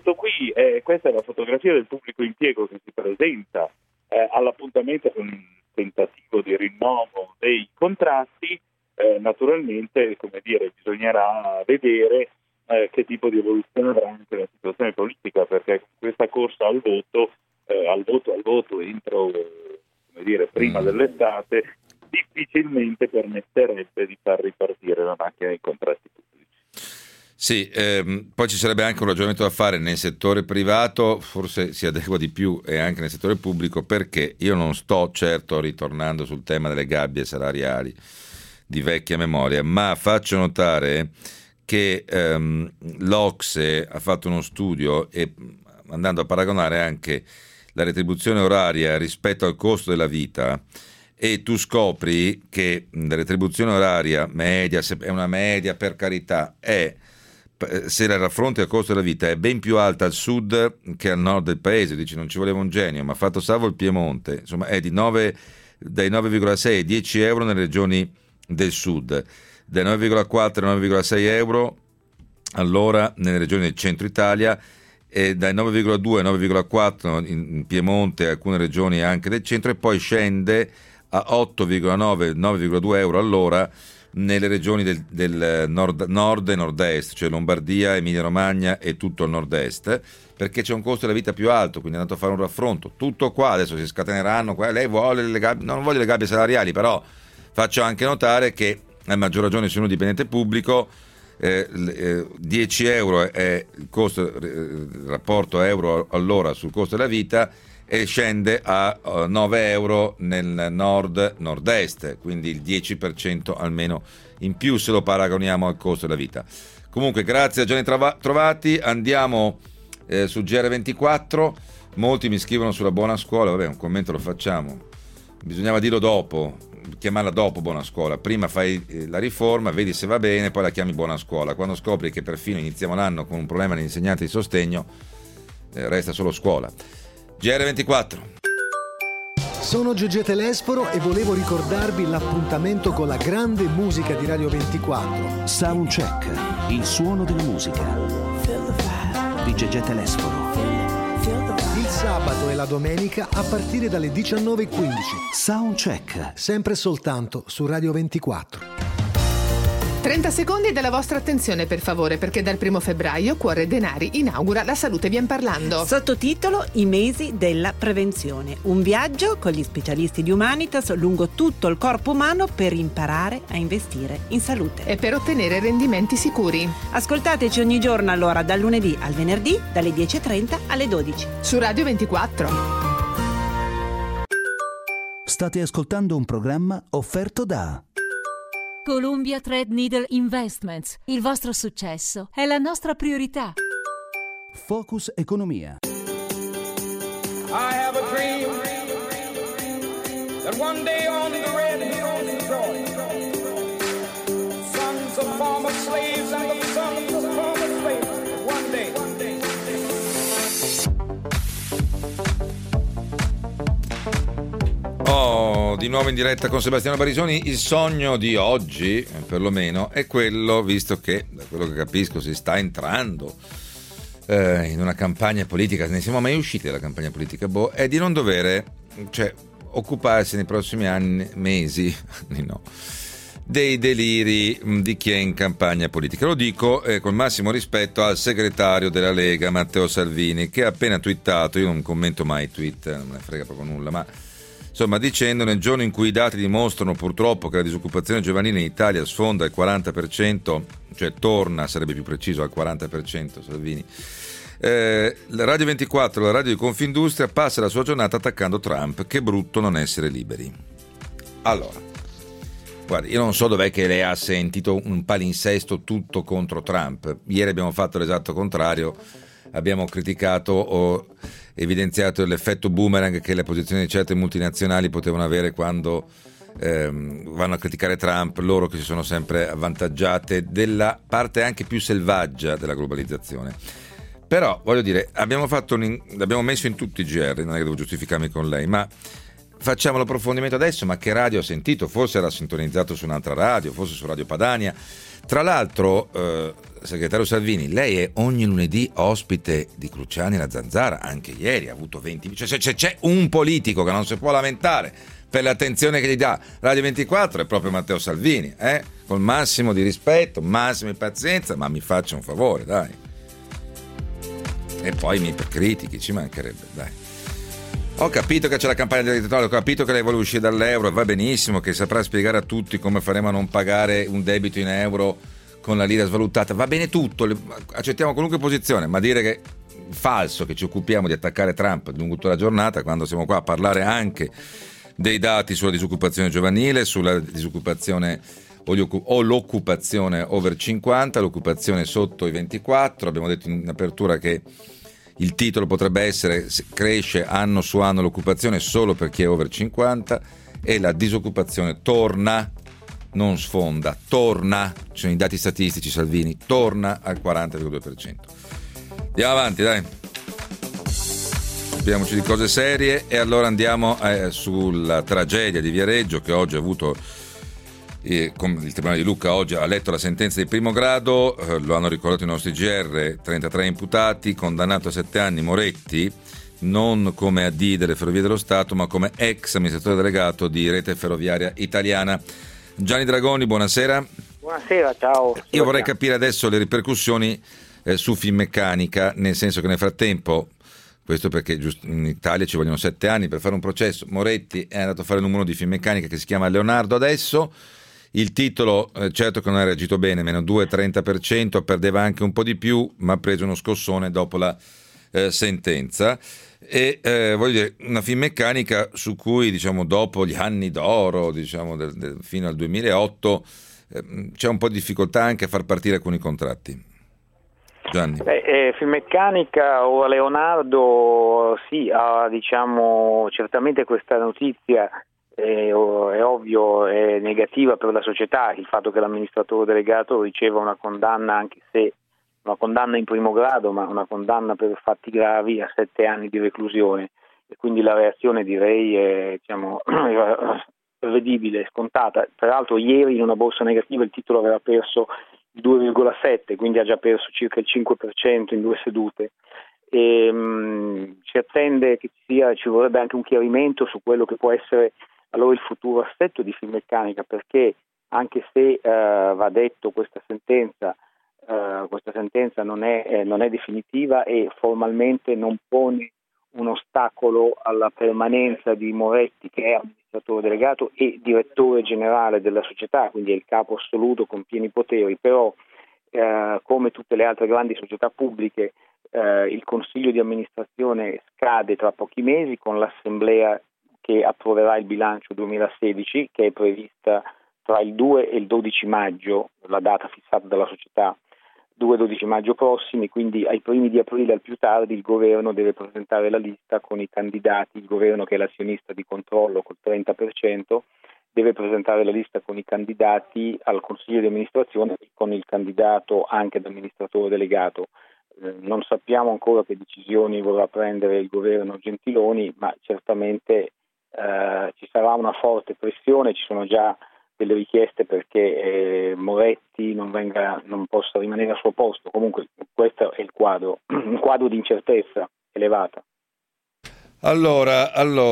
Questa è la fotografia del pubblico impiego che si presenta all'appuntamento con tentativo di rinnovo dei contratti. Naturalmente, come dire, bisognerà vedere che tipo di evoluzione avrà anche la situazione politica, perché con questa corsa al voto entro, come dire, prima dell'estate, difficilmente permetterebbe di far ripartire la macchina dei contratti pubblici. Sì, poi ci sarebbe anche un ragionamento da fare nel settore privato, forse si adegua di più, e anche nel settore pubblico, perché io non sto certo ritornando sul tema delle gabbie salariali di vecchia memoria, ma faccio notare che l'Ocse ha fatto uno studio, e andando a paragonare anche la retribuzione oraria rispetto al costo della vita, e tu scopri che la retribuzione oraria media, se è una media per carità, se la raffronti al costo della vita, è ben più alta al sud che al nord del paese. Dici, non ci voleva un genio, ma fatto salvo il Piemonte, insomma è dai 9,6 ai 10 euro nelle regioni del sud, dai 9,4 ai 9,6 euro all'ora nelle regioni del centro Italia, e dai 9,2 ai 9,4 in Piemonte e alcune regioni anche del centro, e poi scende a 8,9 9,2 euro all'ora nelle regioni del nord e nord-est, cioè Lombardia, Emilia Romagna e tutto il nord-est, perché c'è un costo della vita più alto, quindi è andato a fare un raffronto. Tutto qua, adesso si scateneranno, lei vuole le gabbie, non voglio le gabbie salariali, però faccio anche notare che a maggior ragione se uno dipendente pubblico, 10 euro è il costo, il rapporto euro all'ora sul costo della vita, e scende a 9 euro nel nord-est, quindi il 10% almeno in più se lo paragoniamo al costo della vita. Comunque, grazie a Gianni Trovati. Andiamo su GR24. Molti mi scrivono sulla buona scuola, vabbè, un commento lo facciamo, bisognava dirlo dopo, chiamarla dopo buona scuola. Prima fai la riforma, vedi se va bene, poi la chiami buona scuola. Quando scopri che perfino iniziamo l'anno con un problema di insegnanti di sostegno, resta solo scuola. GR24. Sono Gigi Telesforo e volevo ricordarvi l'appuntamento con la grande musica di Radio 24. Soundcheck, il suono della musica di Gigi Telesforo. Il sabato e la domenica a partire dalle 19:15. Soundcheck, sempre soltanto su Radio 24. 30 secondi della vostra attenzione, per favore, perché dal 1 febbraio Cuore Denari inaugura La Salute Vien Parlando. Sottotitolo: I mesi della prevenzione. Un viaggio con gli specialisti di Humanitas lungo tutto il corpo umano per imparare a investire in salute e per ottenere rendimenti sicuri. Ascoltateci ogni giorno, allora, dal lunedì al venerdì, dalle 10:30 alle 12. Su Radio 24. State ascoltando un programma offerto da Columbia Threadneedle Investments. Il vostro successo è la nostra priorità. Focus Economia. I have a dream that one day on the red hills of Georgia, sons of former slaves and the sons of former slaves, one day. Di nuovo in diretta con Sebastiano Barisoni. Il sogno di oggi, perlomeno, è quello, visto che da quello che capisco si sta entrando in una campagna politica, ne siamo mai usciti dalla campagna politica, è di non dovere, cioè, occuparsi nei prossimi mesi no, dei deliri di chi è in campagna politica. Lo dico col massimo rispetto al segretario della Lega, Matteo Salvini, che ha appena twittato, io non commento mai i tweet, non me ne frega proprio nulla, ma insomma, dicendo: nel giorno in cui i dati dimostrano purtroppo che la disoccupazione giovanile in Italia sfonda il 40%, cioè torna, sarebbe più preciso, al 40%, Salvini, la Radio 24, la radio di Confindustria, passa la sua giornata attaccando Trump. Che brutto non essere liberi. Allora, guardi, io non so dov'è che lei ha sentito un palinsesto tutto contro Trump. Ieri abbiamo fatto l'esatto contrario, abbiamo criticato o evidenziato l'effetto boomerang che le posizioni di certe multinazionali potevano avere quando vanno a criticare Trump, loro che si sono sempre avvantaggiate della parte anche più selvaggia della globalizzazione. Però, voglio dire, l'abbiamo messo in tutti i GR, non è che devo giustificarmi con lei, ma facciamo l'approfondimento adesso. Ma che radio ha sentito? Forse era sintonizzato su un'altra radio, forse su Radio Padania. Tra l'altro, segretario Salvini, lei è ogni lunedì ospite di Cruciani e la Zanzara, anche ieri ha avuto 20, cioè se c'è un politico che non si può lamentare per l'attenzione che gli dà Radio 24 è proprio Matteo Salvini, col massimo di rispetto, massima di pazienza, ma mi faccia un favore, dai. E poi mi critichi, ci mancherebbe, dai. Ho capito che c'è la campagna elettorale, ho capito che lei vuole uscire dall'euro, va benissimo, che saprà spiegare a tutti come faremo a non pagare un debito in euro con la lira svalutata, va bene tutto, accettiamo qualunque posizione, ma dire che è falso che ci occupiamo di attaccare Trump lungo tutta la giornata, quando siamo qua a parlare anche dei dati sulla disoccupazione giovanile, sulla disoccupazione o l'occupazione over 50, l'occupazione sotto i 24, abbiamo detto in apertura che il titolo potrebbe essere cresce anno su anno l'occupazione solo per chi è over 50 e la disoccupazione torna, non sfonda, torna, ci sono i dati statistici Salvini, torna al 40,2%. Andiamo avanti, dai. Occupiamoci di cose serie e allora andiamo sulla tragedia di Viareggio che oggi ha avuto il Tribunale di Lucca oggi ha letto la sentenza di primo grado, lo hanno ricordato i nostri GR, 33 imputati, condannato a 7 anni Moretti, non come AD delle Ferrovie dello Stato, ma come ex amministratore delegato di Rete Ferroviaria Italiana. Gianni Dragoni, buonasera. Buonasera, ciao. Io vorrei capire adesso le ripercussioni su Finmeccanica, nel senso che nel frattempo, questo perché in Italia ci vogliono 7 anni per fare un processo, Moretti è andato a fare il numero di Finmeccanica che si chiama Leonardo adesso. Il titolo, certo che non ha reagito bene, meno 2,30%, perdeva anche un po' di più, ma ha preso uno scossone dopo la sentenza. E voglio dire, una Finmeccanica su cui, diciamo, dopo gli anni d'oro, diciamo, fino al 2008, c'è un po' di difficoltà anche a far partire alcuni contratti. Gianni. Finmeccanica o Leonardo, sì, ha, diciamo, certamente questa notizia è ovvio, è negativa per la società, il fatto che l'amministratore delegato riceva una condanna, anche se una condanna in primo grado, ma una condanna per fatti gravi a 7 anni di reclusione, e quindi la reazione direi è, diciamo, prevedibile, scontata. Peraltro ieri in una borsa negativa il titolo aveva perso il 2,7, quindi ha già perso circa il 5% in 2 sedute. Si attende che ci vorrebbe anche un chiarimento su quello che può essere allora il futuro assetto di Finmeccanica, perché anche se va detto questa sentenza non è definitiva e formalmente non pone un ostacolo alla permanenza di Moretti, che è amministratore delegato e direttore generale della società, quindi è il capo assoluto con pieni poteri, però come tutte le altre grandi società pubbliche il consiglio di amministrazione scade tra pochi mesi con l'assemblea che approverà il bilancio 2016, che è prevista tra il 2 e il 12 maggio, la data fissata dalla società, 2-12 maggio prossimi, quindi ai primi di aprile al più tardi il governo deve presentare la lista con i candidati, il governo che è l'azionista di controllo col 30%, deve presentare la lista con i candidati al consiglio di amministrazione e con il candidato anche ad amministratore delegato. Non sappiamo ancora che decisioni vorrà prendere il governo Gentiloni, ma certamente ci sarà una forte pressione, ci sono già delle richieste perché Moretti non possa rimanere al suo posto. Comunque questo è il quadro, un quadro di incertezza elevata. Allora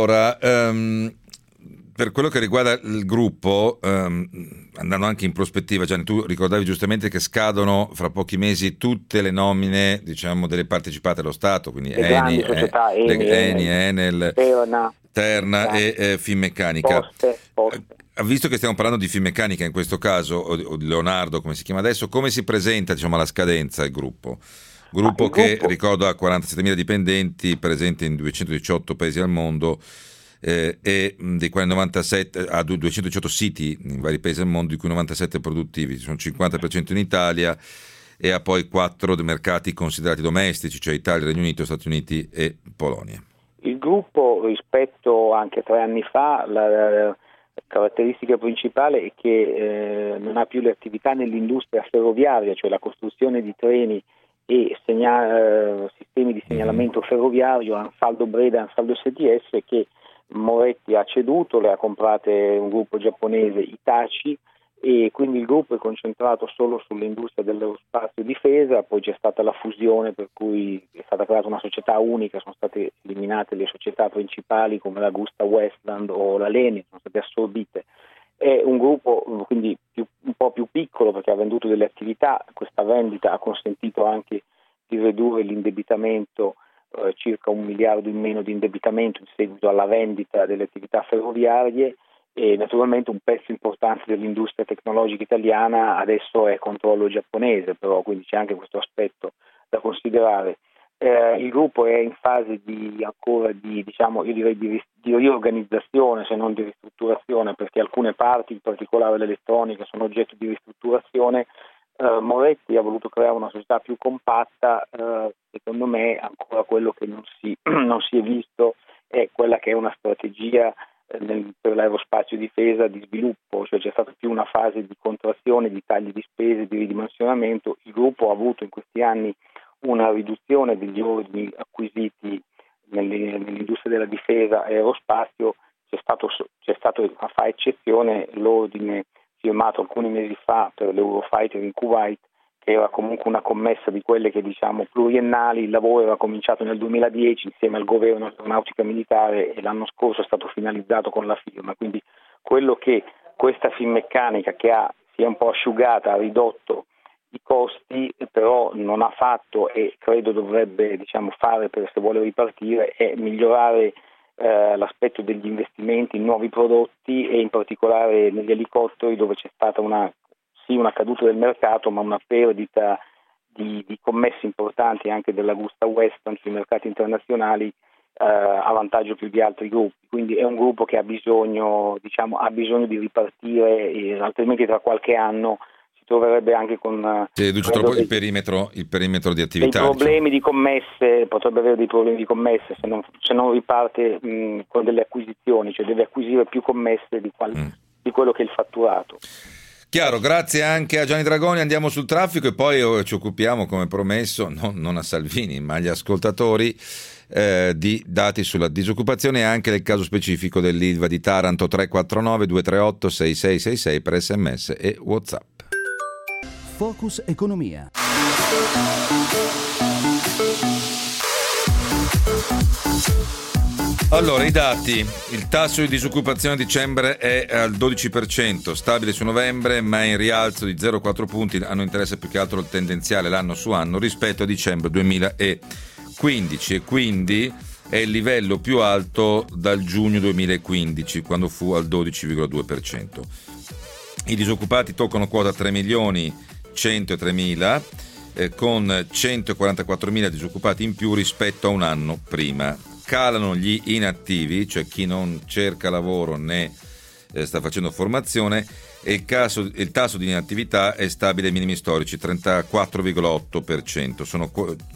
per quello che riguarda il gruppo, andando anche in prospettiva, Gianni, tu ricordavi giustamente che scadono fra pochi mesi tutte le nomine, diciamo, delle partecipate allo Stato, quindi Eni, Enel, Terna e Finmeccanica. Poste. Visto che stiamo parlando di Finmeccanica in questo caso, o di Leonardo come si chiama adesso, come si presenta, diciamo, alla scadenza il gruppo? Gruppo che, ricordo, ha 47.000 dipendenti, presente in 218 paesi al mondo, e dei quali 97 ha 218 siti in vari paesi del mondo, di cui 97 produttivi, sono 50% in Italia, e ha poi 4 mercati considerati domestici, cioè Italia, Regno Unito, Stati Uniti e Polonia. Il gruppo, rispetto anche a 3 anni fa, la caratteristica principale è che non ha più le attività nell'industria ferroviaria, cioè la costruzione di treni e sistemi di segnalamento ferroviario, Ansaldo Breda e Ansaldo STS, che Moretti ha ceduto, le ha comprate un gruppo giapponese, Hitachi, e quindi il gruppo è concentrato solo sull'industria dell'aerospazio e difesa. Poi c'è stata la fusione, per cui è stata creata una società unica, sono state eliminate le società principali come la Gusta Westland o la Lenin, sono state assorbite. È un gruppo quindi un po' più piccolo perché ha venduto delle attività. Questa vendita ha consentito anche di ridurre l'indebitamento, circa 1 miliardo in meno di indebitamento in seguito alla vendita delle attività ferroviarie, e naturalmente un pezzo importante dell'industria tecnologica italiana adesso è controllo giapponese, però quindi c'è anche questo aspetto da considerare. Il gruppo è in fase di riorganizzazione, se non di ristrutturazione, perché alcune parti, in particolare l'elettronica, sono oggetto di ristrutturazione. Moretti ha voluto creare una società più compatta. Secondo me ancora quello che non si è visto è quella che è una strategia per l'aerospazio difesa di sviluppo, cioè c'è stata più una fase di contrazione, di tagli di spese, di ridimensionamento. Il gruppo ha avuto in questi anni una riduzione degli ordini acquisiti nell'industria della difesa e aerospazio. C'è stato a fa eccezione l'ordine firmato alcuni mesi fa per l'Eurofighter in Kuwait, che era comunque una commessa di quelle che diciamo pluriennali. Il lavoro era cominciato nel 2010 insieme al governo aeronautica militare e l'anno scorso è stato finalizzato con la firma. Quindi quello che questa Finmeccanica, che si è un po' asciugata, ha ridotto i costi, però non ha fatto e credo dovrebbe fare se vuole ripartire, è migliorare l'aspetto degli investimenti in nuovi prodotti e in particolare negli elicotteri, dove c'è stata una caduta del mercato, ma una perdita di commesse importanti anche della Gusta Westland sui mercati internazionali, a vantaggio più di altri gruppi. Quindi è un gruppo che ha bisogno di ripartire, altrimenti tra qualche anno si troverebbe anche con troppo il perimetro di attività. Dei problemi di commesse, potrebbe avere dei problemi di commesse se non riparte con delle acquisizioni, cioè deve acquisire più commesse di quello che è il fatturato. Chiaro, grazie anche a Gianni Dragoni. Andiamo sul traffico e poi ci occupiamo, come promesso, non a Salvini ma agli ascoltatori, di dati sulla disoccupazione e anche del caso specifico dell'Ilva di Taranto. 349 238 6666 per SMS e WhatsApp. Focus Economia. Allora, i dati. Il tasso di disoccupazione a dicembre è al 12%, stabile su novembre, ma in rialzo di 0,4 punti. A noi interessa più che altro il tendenziale l'anno su anno rispetto a dicembre 2015, e quindi è il livello più alto dal giugno 2015, quando fu al 12,2%. I disoccupati toccano quota 3.103.000, con 144.000 disoccupati in più rispetto a un anno prima. Calano gli inattivi, cioè chi non cerca lavoro né sta facendo formazione, e il tasso di inattività è stabile ai minimi storici, 34,8%. Sono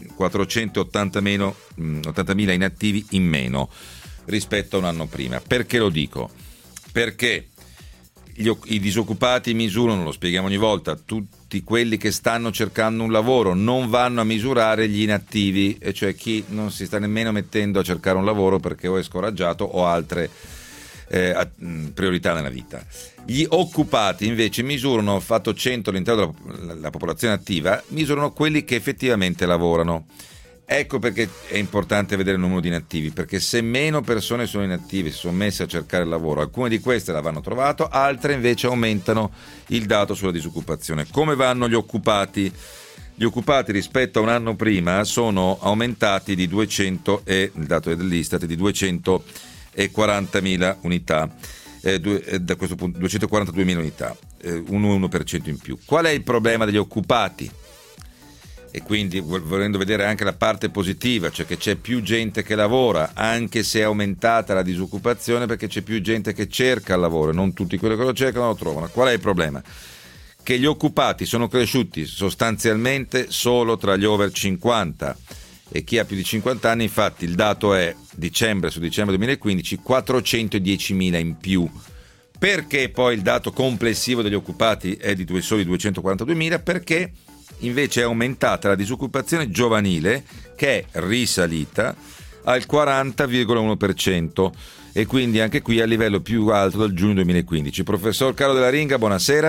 480.000 inattivi in meno rispetto a un anno prima. Perché lo dico? Perché i disoccupati misurano, lo spieghiamo ogni volta, tutti quelli che stanno cercando un lavoro, non vanno a misurare gli inattivi, e cioè chi non si sta nemmeno mettendo a cercare un lavoro perché o è scoraggiato o ha altre priorità nella vita. Gli occupati invece misurano, fatto 100 all'interno della popolazione attiva, misurano quelli che effettivamente lavorano. Ecco perché è importante vedere il numero di inattivi, perché se meno persone sono inattive, si sono messe a cercare il lavoro, alcune di queste l'avranno trovato, altre invece aumentano il dato sulla disoccupazione. Come vanno gli occupati? Gli occupati rispetto a un anno prima sono aumentati di 200, e il dato è dell'Istat, di 240.000 unità, da questo punto 242.000 unità, un 1% in più. Qual è il problema degli occupati? E quindi volendo vedere anche la parte positiva, cioè che c'è più gente che lavora, anche se è aumentata la disoccupazione, perché c'è più gente che cerca il lavoro, non tutti quelli che lo cercano lo trovano. Qual è il problema? Che gli occupati sono cresciuti sostanzialmente solo tra gli over 50 e chi ha più di 50 anni. Infatti il dato è dicembre su dicembre 2015 410.000 in più. Perché poi il dato complessivo degli occupati è di soli 242.000? Perché invece è aumentata la disoccupazione giovanile, che è risalita al 40,1%, e quindi anche qui a livello più alto dal giugno 2015. Professor Carlo Della Ringa, buonasera.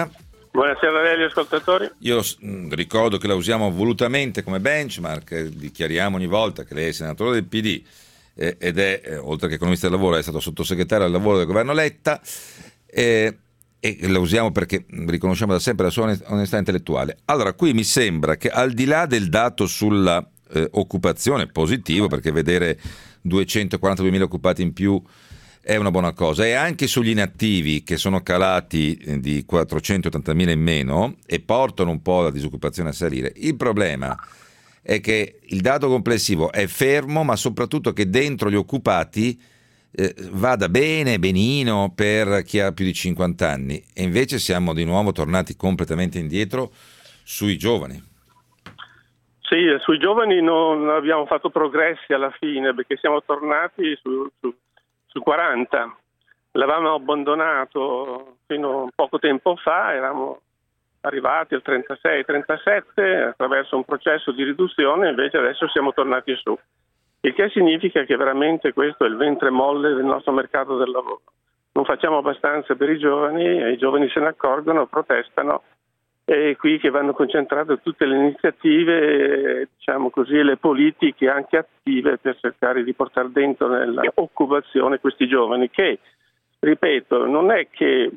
Buonasera a lei, gli ascoltatori. Io ricordo che la usiamo volutamente come benchmark, dichiariamo ogni volta che lei è senatore del PD ed è, oltre che economista del lavoro, è stato sottosegretario al lavoro del governo Letta, e la usiamo perché riconosciamo da sempre la sua onestà intellettuale. Allora, qui mi sembra che al di là del dato sulla occupazione, positivo, perché vedere 242.000 occupati in più è una buona cosa, e anche sugli inattivi che sono calati di 480.000 in meno e portano un po' la disoccupazione a salire. Il problema è che il dato complessivo è fermo, ma soprattutto che dentro gli occupati vada benino per chi ha più di 50 anni, e invece siamo di nuovo tornati completamente indietro sui giovani. Sì, sui giovani non abbiamo fatto progressi alla fine, perché siamo tornati su 40. L'avevamo abbandonato fino a poco tempo fa, eravamo arrivati al 36-37 attraverso un processo di riduzione, invece adesso siamo tornati su. Il che significa che veramente questo è il ventre molle del nostro mercato del lavoro. Non facciamo abbastanza per i giovani, e i giovani se ne accorgono, protestano, e qui che vanno concentrate tutte le iniziative, diciamo così, le politiche anche attive per cercare di portare dentro nell'occupazione questi giovani, che, ripeto, non è che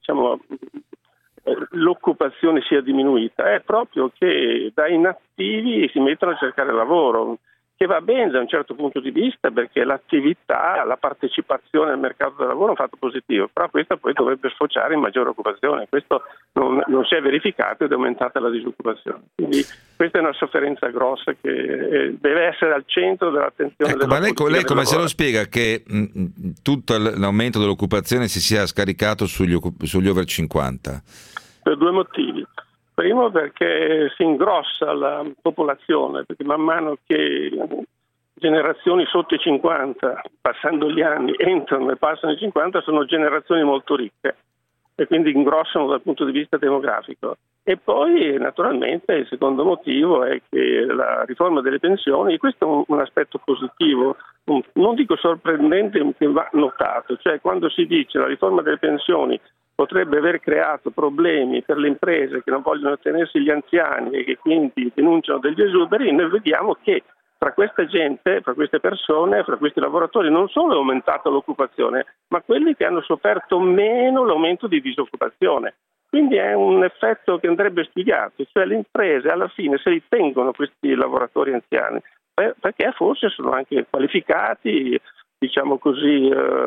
l'occupazione sia diminuita, è proprio che da inattivi si mettono a cercare lavoro, che va bene da un certo punto di vista, perché l'attività, la partecipazione al mercato del lavoro è un fatto positivo, però questo poi dovrebbe sfociare in maggiore occupazione. Questo non si è verificato ed è aumentata la disoccupazione. Quindi questa è una sofferenza grossa che deve essere al centro dell'attenzione della politica. Ma lei come se lo spiega che tutto l'aumento dell'occupazione si sia scaricato sugli over 50? Per due motivi. Primo, perché si ingrossa la popolazione, perché man mano che generazioni sotto i 50, passando gli anni, entrano e passano i 50, sono generazioni molto ricche e quindi ingrossano dal punto di vista demografico. E poi naturalmente il secondo motivo è che la riforma delle pensioni, questo è un aspetto positivo, non dico sorprendente, che va notato, cioè quando si dice la riforma delle pensioni potrebbe aver creato problemi per le imprese che non vogliono tenersi gli anziani e che quindi denunciano degli esuberi, noi vediamo che fra questa gente, fra queste persone, fra questi lavoratori non solo è aumentata l'occupazione, ma quelli che hanno sofferto meno l'aumento di disoccupazione. Quindi è un effetto che andrebbe studiato, cioè le imprese alla fine se li tengono questi lavoratori anziani, perché forse sono anche qualificati, diciamo così,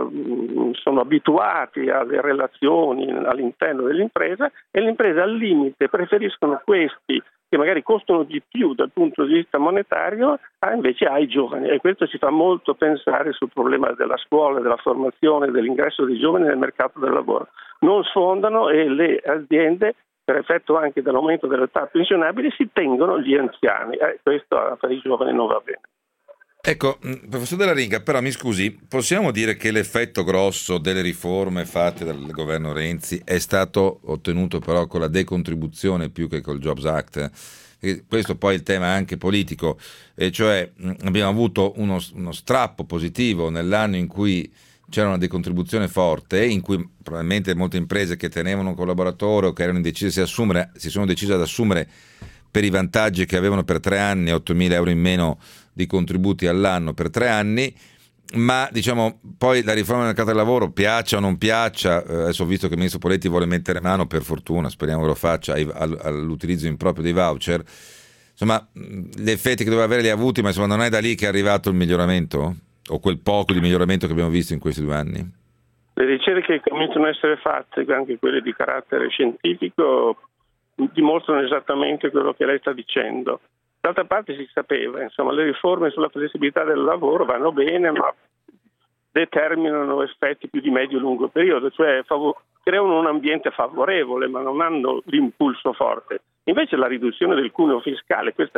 sono abituati alle relazioni all'interno dell'impresa, e le imprese al limite preferiscono questi che magari costano di più dal punto di vista monetario invece ai giovani, e questo ci fa molto pensare sul problema della scuola, della formazione, dell'ingresso dei giovani nel mercato del lavoro. Non sfondano, e le aziende, per effetto anche dell'aumento dell'età pensionabile, si tengono gli anziani, questo per i giovani non va bene. Ecco, professor Della Riga, però mi scusi, possiamo dire che l'effetto grosso delle riforme fatte dal governo Renzi è stato ottenuto però con la decontribuzione più che col Jobs Act? E questo poi è il tema anche politico, e cioè abbiamo avuto uno strappo positivo nell'anno in cui c'era una decontribuzione forte, in cui probabilmente molte imprese che tenevano un collaboratore o che erano indecise a assumere si sono decise ad assumere per i vantaggi che avevano per 3 anni, 8.000 euro in meno di contributi all'anno per 3 anni, ma diciamo poi la riforma del mercato del lavoro, piaccia o non piaccia, adesso ho visto che il ministro Poletti vuole mettere mano, per fortuna, speriamo che lo faccia, all'utilizzo improprio dei voucher, insomma gli effetti che doveva avere li ha avuti, ma insomma non è da lì che è arrivato il miglioramento, o quel poco di miglioramento che abbiamo visto in questi 2 anni? Le ricerche che cominciano a essere fatte, anche quelle di carattere scientifico, dimostrano esattamente quello che lei sta dicendo. D'altra parte si sapeva, insomma, le riforme sulla flessibilità del lavoro vanno bene, ma determinano effetti più di medio e lungo periodo, cioè creano un ambiente favorevole, ma non hanno l'impulso forte. Invece la riduzione del cuneo fiscale, questa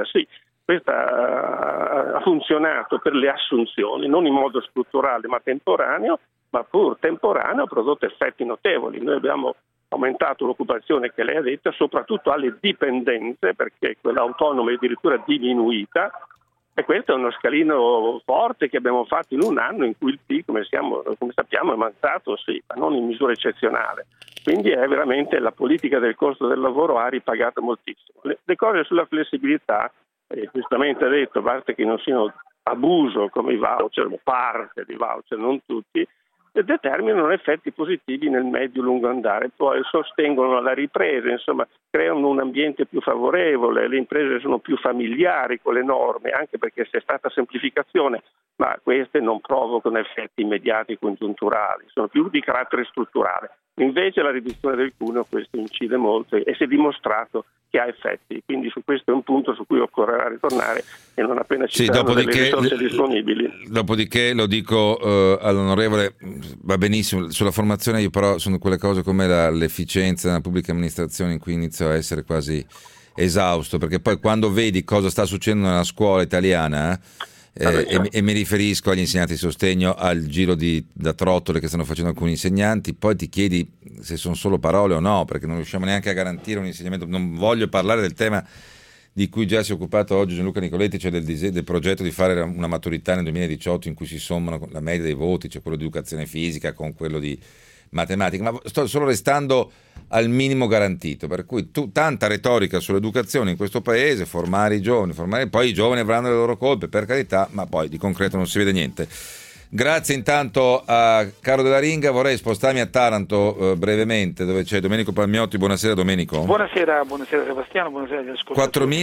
ha funzionato per le assunzioni, non in modo strutturale ma temporaneo, ma pur temporaneo ha prodotto effetti notevoli. Noi abbiamo aumentato l'occupazione, che lei ha detto, soprattutto alle dipendenze, perché quella autonoma è addirittura diminuita, e questo è uno scalino forte che abbiamo fatto in un anno in cui il PIL, come sappiamo, è aumentato, sì, ma non in misura eccezionale. Quindi è veramente la politica del costo del lavoro ha ripagato moltissimo. Le cose sulla flessibilità, giustamente ha detto, a parte che non siano abuso come i voucher, o parte di voucher, non tutti, determinano effetti positivi nel medio-lungo andare, poi sostengono la ripresa, insomma creano un ambiente più favorevole, le imprese sono più familiari con le norme, anche perché c'è stata semplificazione, ma queste non provocano effetti immediati congiunturali, sono più di carattere strutturale. Invece la riduzione del cuneo questo incide molto e si è dimostrato che ha effetti, quindi su questo è un punto su cui occorrerà ritornare e non appena ci saranno delle risorse disponibili. Dopodiché lo dico all'onorevole, va benissimo, sulla formazione io però sono quelle cose come l'efficienza nella pubblica amministrazione in cui inizio a essere quasi esausto, perché poi quando vedi cosa sta succedendo nella scuola italiana e mi riferisco agli insegnanti di sostegno, al giro da trottole che stanno facendo alcuni insegnanti, poi ti chiedi se sono solo parole o no, perché non riusciamo neanche a garantire un insegnamento. Non voglio parlare del tema di cui già si è occupato oggi Gianluca Nicoletti, cioè del progetto di fare una maturità nel 2018 in cui si sommano la media dei voti, cioè quello di educazione fisica con quello di matematica, ma sto solo restando al minimo garantito, per cui tanta retorica sull'educazione in questo paese, formare i giovani, poi i giovani avranno le loro colpe, per carità, ma poi di concreto non si vede niente. Grazie intanto a Carlo Della Ringa. Vorrei spostarmi a Taranto brevemente, dove c'è Domenico Palmiotti. Buonasera Domenico. Buonasera Sebastiano, buonasera agli ascoltatori.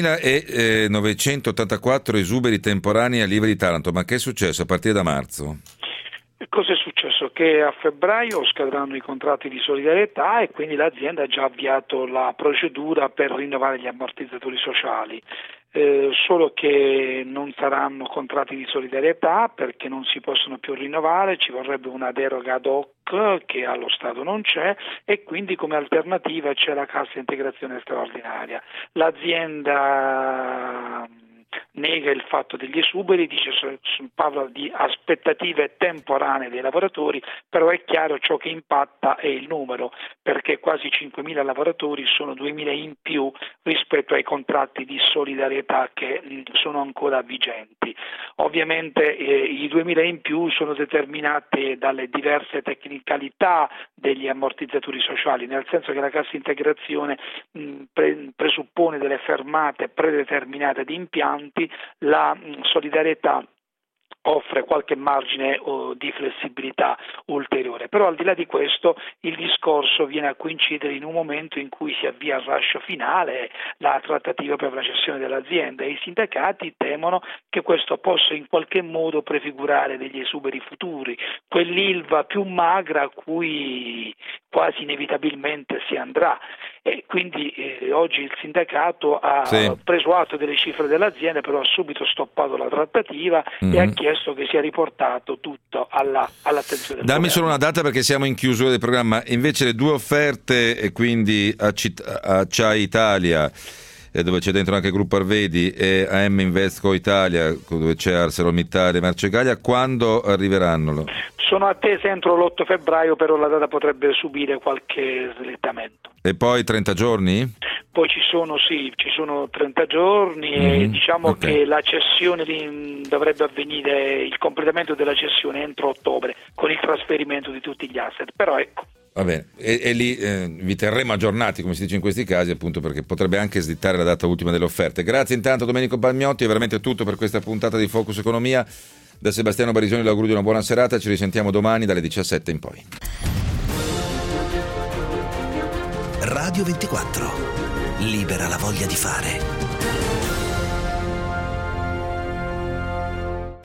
4.984 esuberi temporanei a Live di Taranto, ma che è successo a partire da marzo? Cosa è successo? Che a febbraio scadranno i contratti di solidarietà e quindi l'azienda ha già avviato la procedura per rinnovare gli ammortizzatori sociali. Solo che non saranno contratti di solidarietà perché non si possono più rinnovare, ci vorrebbe una deroga ad hoc che allo Stato non c'è e quindi come alternativa c'è la cassa integrazione straordinaria. L'azienda nega il fatto degli esuberi, parla di aspettative temporanee dei lavoratori, però è chiaro ciò che impatta è il numero, perché quasi 5.000 lavoratori sono 2.000 in più rispetto ai contratti di solidarietà che sono ancora vigenti. Ovviamente i 2.000 in più sono determinate dalle diverse tecnicalità degli ammortizzatori sociali, nel senso che la cassa integrazione presuppone delle fermate predeterminate di impianti, la solidarietà offre qualche margine di flessibilità ulteriore, però al di là di questo il discorso viene a coincidere in un momento in cui si avvia il rilascio finale, la trattativa per la cessione dell'azienda e i sindacati temono che questo possa in qualche modo prefigurare degli esuberi futuri, quell'Ilva più magra a cui quasi inevitabilmente si andrà e quindi oggi il sindacato ha preso atto delle cifre dell'azienda, però ha subito stoppato la trattativa e ha chiesto che sia riportato tutto all'attenzione del Dammi governo. solo una data perché siamo in chiusura del programma. Invece le due offerte, e quindi a CHI Italia, dove c'è dentro anche il gruppo Arvedi, e a M Investco Italia, dove c'è ArcelorMittal e Marcegaglia, quando arriveranno? Sono attese entro l'8 febbraio, però la data potrebbe subire qualche slittamento. E poi 30 giorni? Poi ci sono 30 giorni e diciamo che la cessione dovrebbe avvenire, il completamento della cessione entro ottobre con il trasferimento di tutti gli asset, però ecco. Va bene, e lì vi terremo aggiornati, come si dice in questi casi, appunto perché potrebbe anche slittare la data ultima delle offerte. Grazie intanto Domenico Palmiotti, è veramente tutto per questa puntata di Focus Economia. Da Sebastiano Barisoni l'augurio di una buona serata, ci risentiamo domani dalle 17 in poi. Radio 24, libera la voglia di fare.